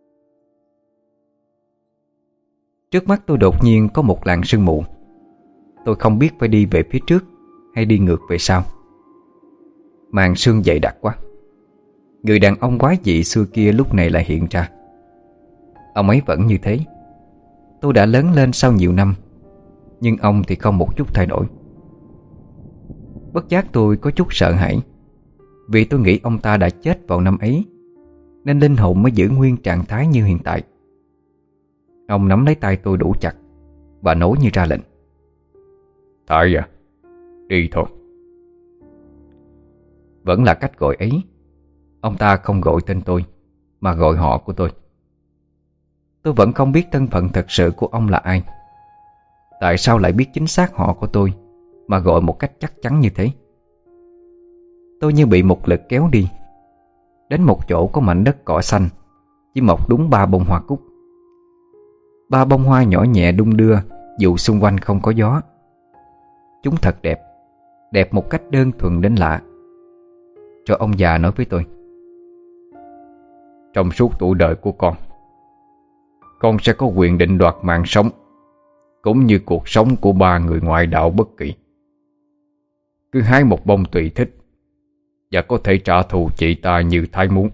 Trước mắt tôi đột nhiên có một làn sương mù. Tôi không biết phải đi về phía trước hay đi ngược về sau. Màn sương dày đặc quá. Người đàn ông quái dị xưa kia lúc này lại hiện ra. Ông ấy vẫn như thế. Tôi đã lớn lên sau nhiều năm, nhưng ông thì không một chút thay đổi. Bất giác tôi có chút sợ hãi, vì tôi nghĩ ông ta đã chết vào năm ấy, nên linh hồn mới giữ nguyên trạng thái như hiện tại. Ông nắm lấy tay tôi đủ chặt và nói như ra lệnh. Thái à, đi thôi. Vẫn là cách gọi ấy. Ông ta không gọi tên tôi mà gọi họ của tôi. Tôi vẫn không biết thân phận thật sự của ông là ai. Tại sao lại biết chính xác họ của tôi mà gọi một cách chắc chắn như thế? Tôi như bị một lực kéo đi, đến một chỗ có mảnh đất cỏ xanh, chỉ mọc đúng ba bông hoa cúc. Ba bông hoa nhỏ nhẹ đung đưa dù xung quanh không có gió. Chúng thật đẹp, đẹp một cách đơn thuần đến lạ. Rồi ông già nói với tôi. Trong suốt tuổi đời của con, con sẽ có quyền định đoạt mạng sống, cũng như cuộc sống của ba người ngoại đạo bất kỳ. Cứ hái một bông tùy thích, và có thể trả thù chị ta như thái muốn.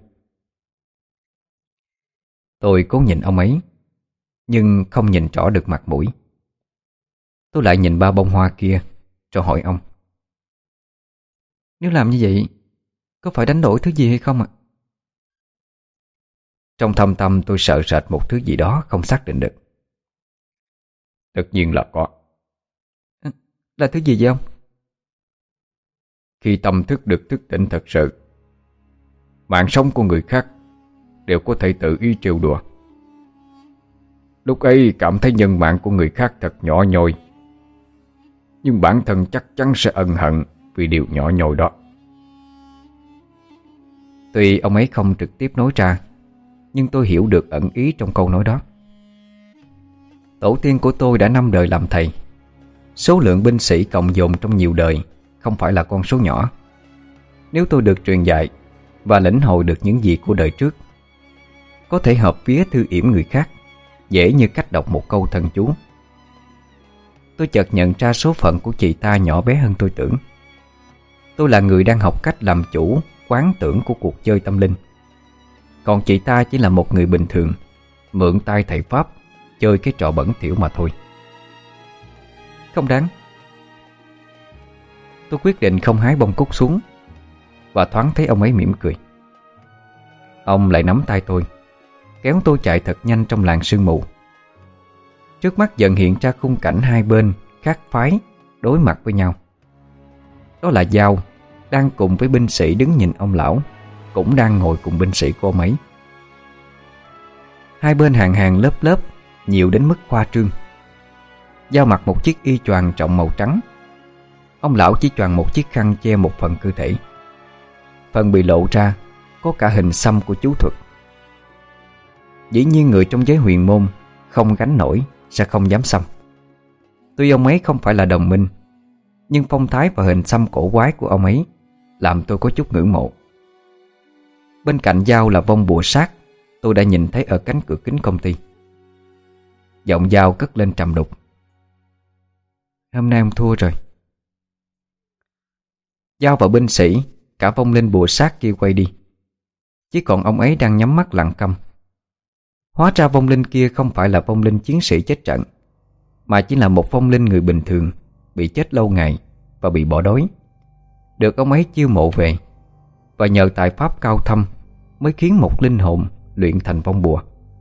Tôi cố nhìn ông ấy, nhưng không nhìn rõ được mặt mũi. Tôi lại nhìn ba bông hoa kia, rồi hỏi ông. Nếu làm như vậy, có phải đánh đổi thứ gì hay không ạ? Trong thâm tâm tôi sợ sệt một thứ gì đó không xác định được. Tất nhiên là có. À, là thứ gì vậy ông? Khi tâm thức được thức tỉnh thật sự, mạng sống của người khác đều có thể tự ý trêu đùa. Lúc ấy cảm thấy nhân mạng của người khác thật nhỏ nhoi, nhưng bản thân chắc chắn sẽ ân hận vì điều nhỏ nhoi đó. Tuy ông ấy không trực tiếp nói ra, nhưng tôi hiểu được ẩn ý trong câu nói đó. Tổ tiên của tôi đã năm đời làm thầy. Số lượng binh sĩ cộng dồn trong nhiều đời không phải là con số nhỏ. Nếu tôi được truyền dạy và lĩnh hội được những gì của đời trước, có thể hợp vía thư yểm người khác, dễ như cách đọc một câu thần chú. Tôi chợt nhận ra số phận của chị ta nhỏ bé hơn tôi tưởng. Tôi là người đang học cách làm chủ quán tưởng của cuộc chơi tâm linh, còn chị ta chỉ là một người bình thường, mượn tay thầy Pháp chơi cái trò bẩn thỉu mà thôi. Không đáng. Tôi quyết định không hái bông cúc xuống, và thoáng thấy ông ấy mỉm cười. Ông lại nắm tay tôi, kéo tôi chạy thật nhanh trong làn sương mù. Trước mắt dần hiện ra khung cảnh hai bên khác phái đối mặt với nhau. Đó là Giao đang cùng với binh sĩ đứng nhìn ông lão, cũng đang ngồi cùng binh sĩ của ông ấy. Hai bên hàng hàng lớp lớp, nhiều đến mức khoa trương. Dao mặc một chiếc y choàng trọng màu trắng. Ông lão chỉ choàng một chiếc khăn che một phần cơ thể. Phần bị lộ ra có cả hình xăm của chú thuật. Dĩ nhiên người trong giới huyền môn không gánh nổi sẽ không dám xăm. Tuy ông ấy không phải là đồng minh, nhưng phong thái và hình xăm cổ quái của ông ấy làm tôi có chút ngưỡng mộ. Bên cạnh Dao là vong bùa sát tôi đã nhìn thấy ở cánh cửa kính công ty. Giọng Dao cất lên trầm đục: "Hôm nay ông thua rồi." Dao và binh sĩ, cả vong linh bùa sát kia quay đi. Chỉ còn ông ấy đang nhắm mắt lặng câm. Hóa ra vong linh kia không phải là vong linh chiến sĩ chết trận, mà chỉ là một vong linh người bình thường bị chết lâu ngày và bị bỏ đói, được ông ấy chiêu mộ về, và nhờ tài pháp cao thâm mới khiến một linh hồn luyện thành vong bùa.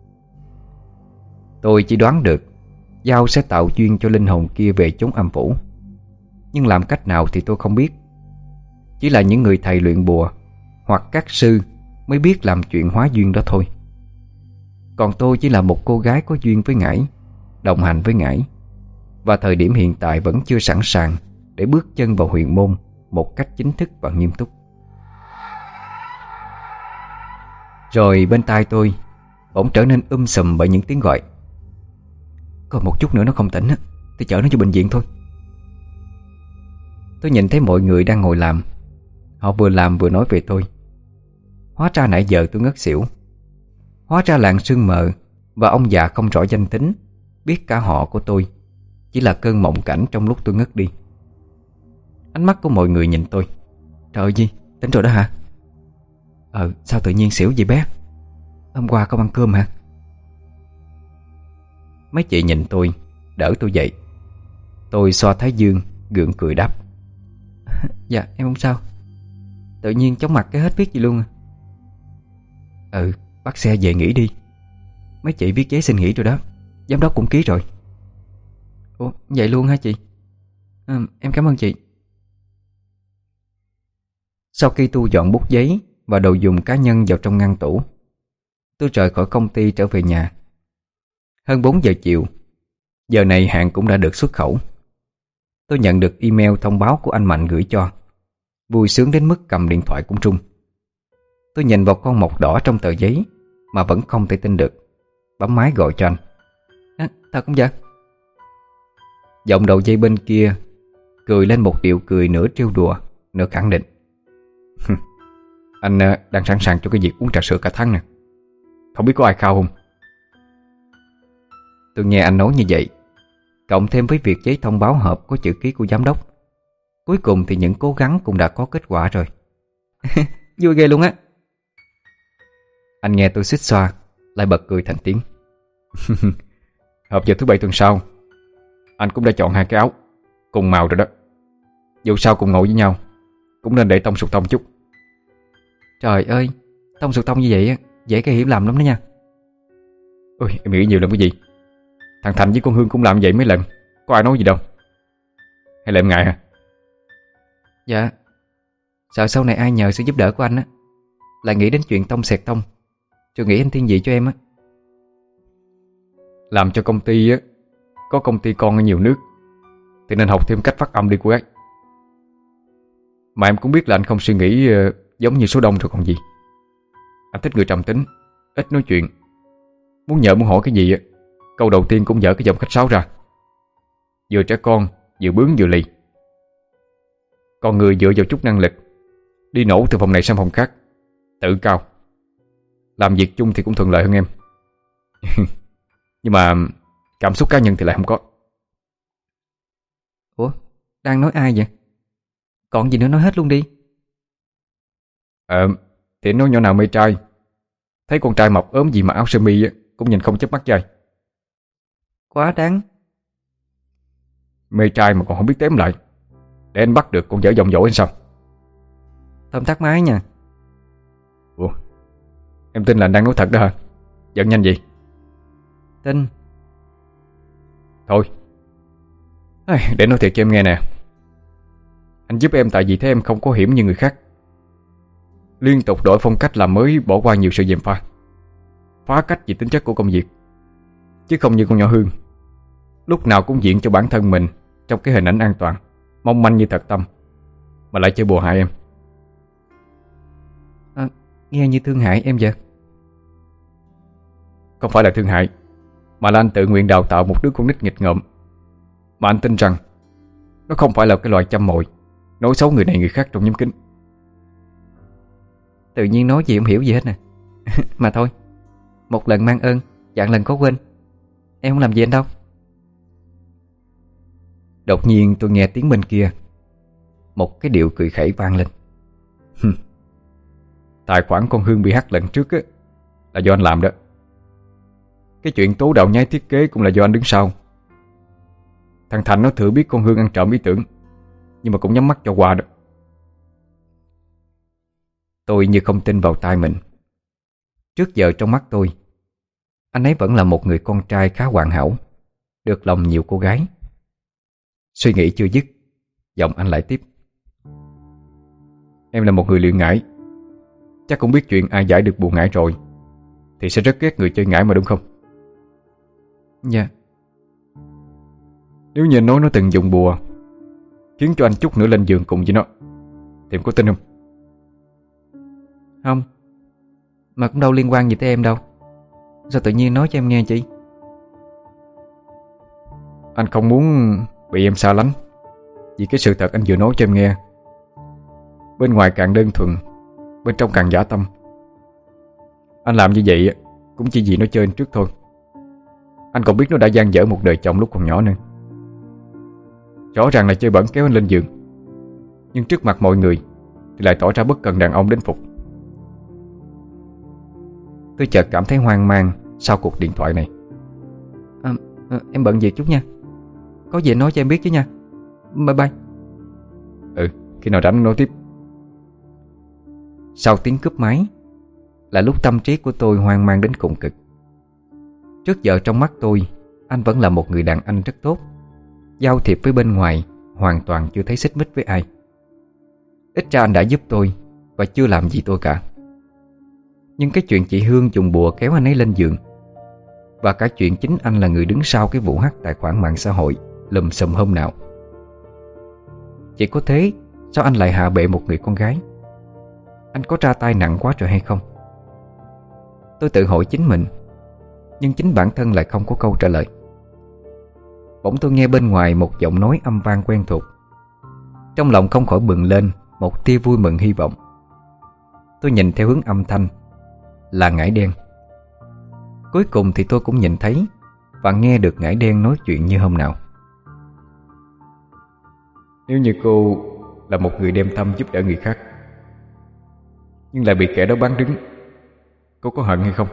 Tôi chỉ đoán được Dao sẽ tạo duyên cho linh hồn kia về chốn âm phủ, nhưng làm cách nào thì tôi không biết. Chỉ là những người thầy luyện bùa hoặc các sư mới biết làm chuyện hóa duyên đó thôi. Còn tôi chỉ là một cô gái có duyên với ngải, đồng hành với ngải, và thời điểm hiện tại vẫn chưa sẵn sàng để bước chân vào huyền môn một cách chính thức và nghiêm túc. Rồi bên tai tôi bỗng trở nên um sùm bởi những tiếng gọi: "Còn một chút nữa nó không tỉnh thì chở nó cho bệnh viện thôi." Tôi nhìn thấy mọi người đang ngồi làm. Họ vừa làm vừa nói về tôi. Hóa ra nãy giờ tôi ngất xỉu. Hóa ra làng sương mờ và ông già không rõ danh tính biết cả họ của tôi chỉ là cơn mộng cảnh trong lúc tôi ngất đi. Ánh mắt của mọi người nhìn tôi: "Trời ơi Di, tỉnh rồi đó hả?" "Ờ, sao tự nhiên xỉu vậy bé? Hôm qua không ăn cơm hả?" Mấy chị nhìn tôi, đỡ tôi dậy. Tôi xoa thái dương, gượng cười đáp: "Dạ em không sao. Tự nhiên chóng mặt cái hết biết gì luôn à." "Ừ, bắt xe về nghỉ đi. Mấy chị viết giấy xin nghỉ rồi đó. Giám đốc cũng ký rồi." "Ủa vậy luôn hả chị? À, em cảm ơn chị." Sau khi thu dọn bút giấy và đồ dùng cá nhân vào trong ngăn tủ, tôi rời khỏi công ty trở về nhà. Hơn bốn giờ chiều. Giờ này hàng cũng đã được xuất khẩu. Tôi nhận được email thông báo của anh Mạnh gửi cho. Vui sướng đến mức cầm điện thoại cũng rung. Tôi nhìn vào con mộc đỏ trong tờ giấy mà vẫn không thể tin được. Bấm máy gọi cho anh. "À, thật không dạ?" Giọng đầu dây bên kia cười lên một điệu cười nửa trêu đùa, nửa khẳng định: "Anh đang sẵn sàng cho cái việc uống trà sữa cả tháng nè. Không biết có ai khao không?" Tôi nghe anh nói như vậy, cộng thêm với việc giấy thông báo hộp có chữ ký của giám đốc, cuối cùng thì những cố gắng cũng đã có kết quả rồi. Vui ghê luôn á. Anh nghe tôi xích xoa, lại bật cười thành tiếng. "Họp giờ thứ bảy tuần sau. Anh cũng đã chọn hai cái áo cùng màu rồi đó. Dù sao cùng ngồi với nhau, cũng nên để tông sụt tông chút." "Trời ơi, tông sụt tông như vậy á dễ gây hiểu lầm lắm đó nha." "Ôi em nghĩ nhiều lần cái gì. Thằng Thành với con Hương cũng làm vậy mấy lần. Có ai nói gì đâu. Hay là em ngại hả?" "Dạ, sợ sau này ai nhờ sự giúp đỡ của anh á lại nghĩ đến chuyện tông xẹt tông, rồi nghĩ anh thiên vị cho em á." "Làm cho công ty á, có công ty con ở nhiều nước, thì nên học thêm cách phát âm đi cô ấy. Mà em cũng biết là anh không suy nghĩ uh, giống như số đông rồi còn gì. Anh thích người trầm tính, ít nói chuyện. Muốn nhờ muốn hỏi cái gì á, câu đầu tiên cũng dở cái giọng khách sáo ra. Vừa trẻ con, vừa bướng vừa lì. Con người dựa vào chút năng lực, đi nổ từ phòng này sang phòng khác, tự cao. Làm việc chung thì cũng thuận lợi hơn em. Nhưng mà cảm xúc cá nhân thì lại không có." "Ủa, đang nói ai vậy? Còn gì nữa nói hết luôn đi." Ờ, thì nói nhỏ nào mê trai. Thấy con trai mập ốm gì mà áo sơ mi cũng nhìn không chớp mắt trai. Quá đáng. Mê trai mà còn không biết tém lại. Để anh bắt được con dở dòng dỗ anh sao? Thơm tắt máy nha. Ủa, em tin là anh đang nói thật đó hả? Giận nhanh gì? Tin. Thôi, để nói thiệt cho em nghe nè. Anh giúp em tại vì thấy em không có hiểm như người khác. Liên tục đổi phong cách làm mới, bỏ qua nhiều sự gièm pha. phá cách vì tính chất của công việc, chứ không như con nhỏ Hương, lúc nào cũng diện cho bản thân mình trong cái hình ảnh an toàn, mong manh như thật tâm, mà lại chơi bùa hại em. À, nghe như thương hại em vậy. Không phải là thương hại, mà là anh tự nguyện đào tạo một đứa con nít nghịch ngợm, mà anh tin rằng nó không phải là cái loại chăm mồi nói xấu người này người khác trong nhóm kính. Tự nhiên nói gì không hiểu gì hết nè. Mà thôi, một lần mang ơn, vạn lần có quên. Em không làm gì anh đâu. Đột nhiên tôi nghe tiếng bên kia, một cái điệu cười khẩy vang lên. Tài khoản con Hương bị hack lần trước á, là do anh làm đó. Cái chuyện tố đạo nhái thiết kế cũng là do anh đứng sau. Thằng Thành nó thử biết con Hương ăn trộm ý tưởng, nhưng mà cũng nhắm mắt cho qua đó. Tôi như không tin vào tai mình. Trước giờ trong mắt tôi, anh ấy vẫn là một người con trai khá hoàn hảo, được lòng nhiều cô gái. Suy nghĩ chưa dứt, giọng anh lại tiếp. Em là một người luyện ngải, chắc cũng biết chuyện ai giải được bùa ngải rồi thì sẽ rất ghét người chơi ngải mà đúng không? Dạ. Nếu như anh nói nó từng dùng bùa khiến cho anh chút nữa lên giường cùng với nó thì em có tin không? Không. Mà cũng đâu liên quan gì tới em đâu. Sao tự nhiên nói cho em nghe chị? Anh không muốn bị em xa lánh vì cái sự thật anh vừa nói cho em nghe. Bên ngoài càng đơn thuần, bên trong càng dã tâm. Anh làm như vậy cũng chỉ vì nó chơi anh trước thôi. Anh còn biết nó đã gian dở một đời chồng lúc còn nhỏ nữa. Rõ ràng là chơi bẩn kéo anh lên giường, nhưng trước mặt mọi người thì lại tỏ ra bất cần đàn ông đến phục. Tôi chợt cảm thấy hoang mang sau cuộc điện thoại này. à, à, Em bận việc chút nha. Có gì nói cho em biết chứ nha. Bye bye. Ừ, khi nào rảnh nói tiếp. Sau tiếng cúp máy là lúc tâm trí của tôi hoang mang đến cùng cực. Trước giờ trong mắt tôi, anh vẫn là một người đàn anh rất tốt, giao thiệp với bên ngoài hoàn toàn chưa thấy xích mích với ai. Ít ra anh đã giúp tôi và chưa làm gì tôi cả. Nhưng cái chuyện chị Hương dùng bùa kéo anh ấy lên giường, và cả chuyện chính anh là người đứng sau cái vụ hack tài khoản mạng xã hội lùm xùm hôm nào, chỉ có thế sao anh lại hạ bệ một người con gái? Anh có ra tay nặng quá rồi hay không? Tôi tự hỏi chính mình, nhưng chính bản thân lại không có câu trả lời. Bỗng tôi nghe bên ngoài một giọng nói âm vang quen thuộc. Trong lòng không khỏi bừng lên một tia vui mừng hy vọng. Tôi nhìn theo hướng âm thanh, là Ngải Đen. Cuối cùng thì tôi cũng nhìn thấy và nghe được Ngải Đen nói chuyện như hôm nào. Nếu như cô là một người đem tâm giúp đỡ người khác, nhưng lại bị kẻ đó bán đứng, cô có hận hay không?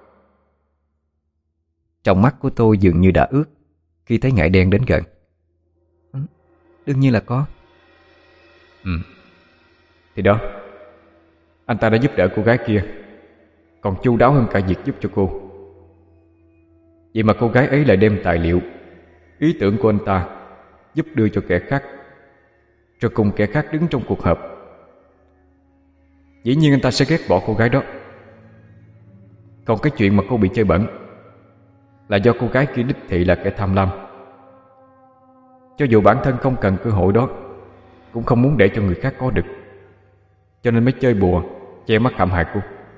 Trong mắt của tôi dường như đã ướt khi thấy Ngải Đen đến gần. Đương nhiên là có. Ừ. Thì đó, anh ta đã giúp đỡ cô gái kia còn chu đáo hơn cả việc giúp cho cô. Vậy mà cô gái ấy lại đem tài liệu, ý tưởng của anh ta giúp đưa cho kẻ khác, rồi cùng kẻ khác đứng trong cuộc họp. Dĩ nhiên anh ta sẽ ghét bỏ cô gái đó. Còn cái chuyện mà cô bị chơi bẩn là do cô gái kia đích thị là kẻ tham lam. Cho dù bản thân không cần cơ hội đó, cũng không muốn để cho người khác có được, cho nên mới chơi bùa che mắt hãm hại cô.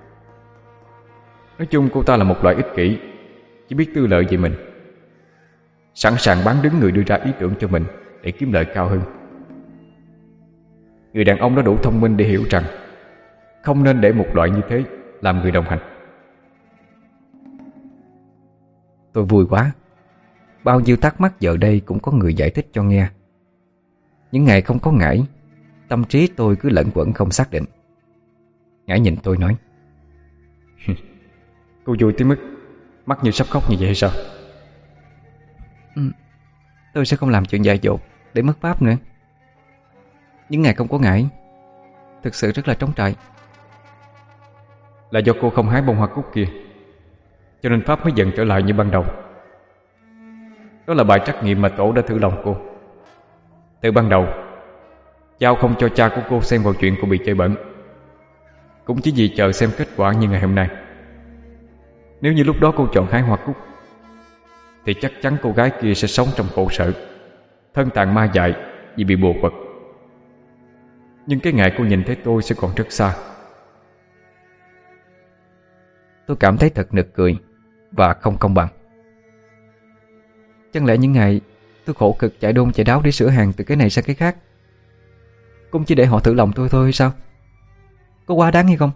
Nói chung cô ta là một loại ích kỷ, chỉ biết tư lợi về mình, sẵn sàng bán đứng người đưa ra ý tưởng cho mình để kiếm lợi cao hơn. Người đàn ông đó đủ thông minh để hiểu rằng không nên để một loại như thế làm người đồng hành. Tôi vui quá. Bao nhiêu thắc mắc giờ đây cũng có người giải thích cho nghe. Những ngày không có Ngải, tâm trí tôi cứ lẫn quẩn không xác định. Ngải nhìn tôi nói: Cô vui tới mức mắt như sắp khóc như vậy hay sao? ừ, Tôi sẽ không làm chuyện dại dột để mất pháp nữa. Những ngày không có Ngải thực sự rất là trống trải. Là do cô không hái bông hoa cúc kia, cho nên pháp mới dần trở lại như ban đầu. Đó là bài trắc nghiệm mà tổ đã thử lòng cô. Từ ban đầu, Giao không cho cha của cô xem vào chuyện cô bị chơi bẩn, cũng chỉ vì chờ xem kết quả như ngày hôm nay. Nếu như lúc đó cô chọn hái hoa cúc thì chắc chắn cô gái kia sẽ sống trong khổ sở, thân tàn ma dại vì bị bùa quật. Nhưng cái ngày cô nhìn thấy tôi sẽ còn rất xa. Tôi cảm thấy thật nực cười và không công bằng. Chẳng lẽ những ngày tôi khổ cực chạy đôn chạy đáo để sửa hàng từ cái này sang cái khác cũng chỉ để họ thử lòng tôi thôi hay sao? Có quá đáng hay không?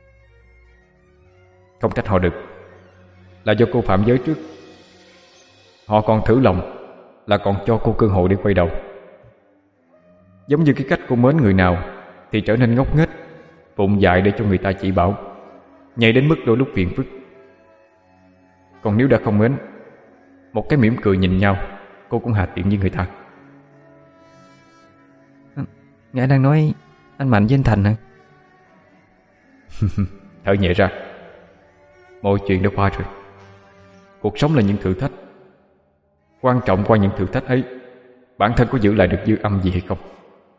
Không trách họ được, là do cô phạm giới trước. Họ còn thử lòng là còn cho cô cơ hội để quay đầu. Giống như cái cách cô mến người nào thì trở nên ngốc nghếch, bụng dại để cho người ta chỉ bảo, nhảy đến mức đôi lúc phiền phức. Còn nếu đã không mến, một cái mỉm cười nhìn nhau cô cũng hà tiện với người ta. Ngài đang nói anh Mạnh với anh Thành hả? Thở nhẹ ra. Mọi chuyện đã qua rồi. Cuộc sống là những thử thách. Quan trọng qua những thử thách ấy, bản thân có giữ lại được dư âm gì hay không.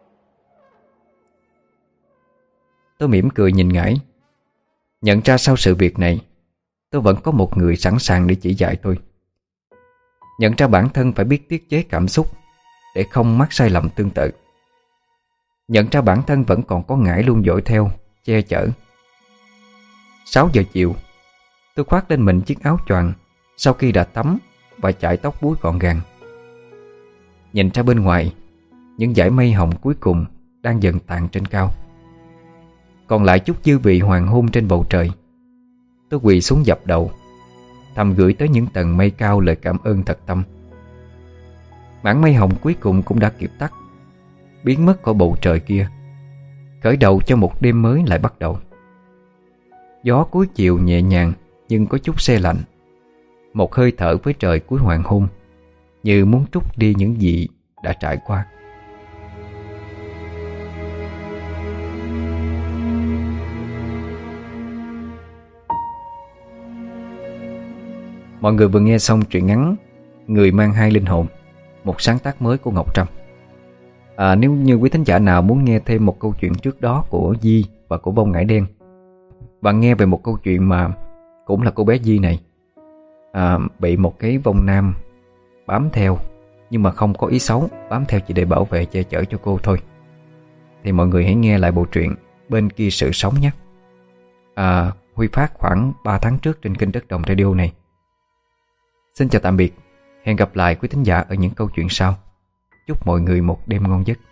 Tôi mỉm cười nhìn Ngải, nhận ra sau sự việc này tôi vẫn có một người sẵn sàng để chỉ dạy tôi. Nhận ra bản thân phải biết tiết chế cảm xúc để không mắc sai lầm tương tự. Nhận ra bản thân vẫn còn có Ngải luôn dõi theo, che chở. Sáu giờ chiều, tôi khoác lên mình chiếc áo choàng sau khi đã tắm và chải tóc búi gọn gàng. Nhìn ra bên ngoài, những dải mây hồng cuối cùng đang dần tàn trên cao. Còn lại chút dư vị hoàng hôn trên bầu trời. Tôi quỳ xuống dập đầu, thầm gửi tới những tầng mây cao lời cảm ơn thật tâm. Mảng mây hồng cuối cùng cũng đã kịp tắt, biến mất khỏi bầu trời kia, khởi đầu cho một đêm mới lại bắt đầu. Gió cuối chiều nhẹ nhàng nhưng có chút se lạnh, một hơi thở với trời cuối hoàng hôn, như muốn trút đi những gì đã trải qua. Mọi người vừa nghe xong truyện ngắn Người mang hai linh hồn, một sáng tác mới của Ngọc Trâm. à, Nếu như quý thính giả nào muốn nghe thêm một câu chuyện trước đó của Di và của Bông Ngải Đen, và nghe về một câu chuyện mà cũng là cô bé Di này à, bị một cái vong nam bám theo, nhưng mà không có ý xấu, bám theo chỉ để bảo vệ che chở cho cô thôi, thì mọi người hãy nghe lại bộ truyện Bên Kia Sự Sống nhé. à, Huy phát khoảng ba tháng trước trên kênh Đất Đồng Radio này. Xin chào tạm biệt. Hẹn gặp lại quý thính giả ở những câu chuyện sau. Chúc mọi người một đêm ngon giấc.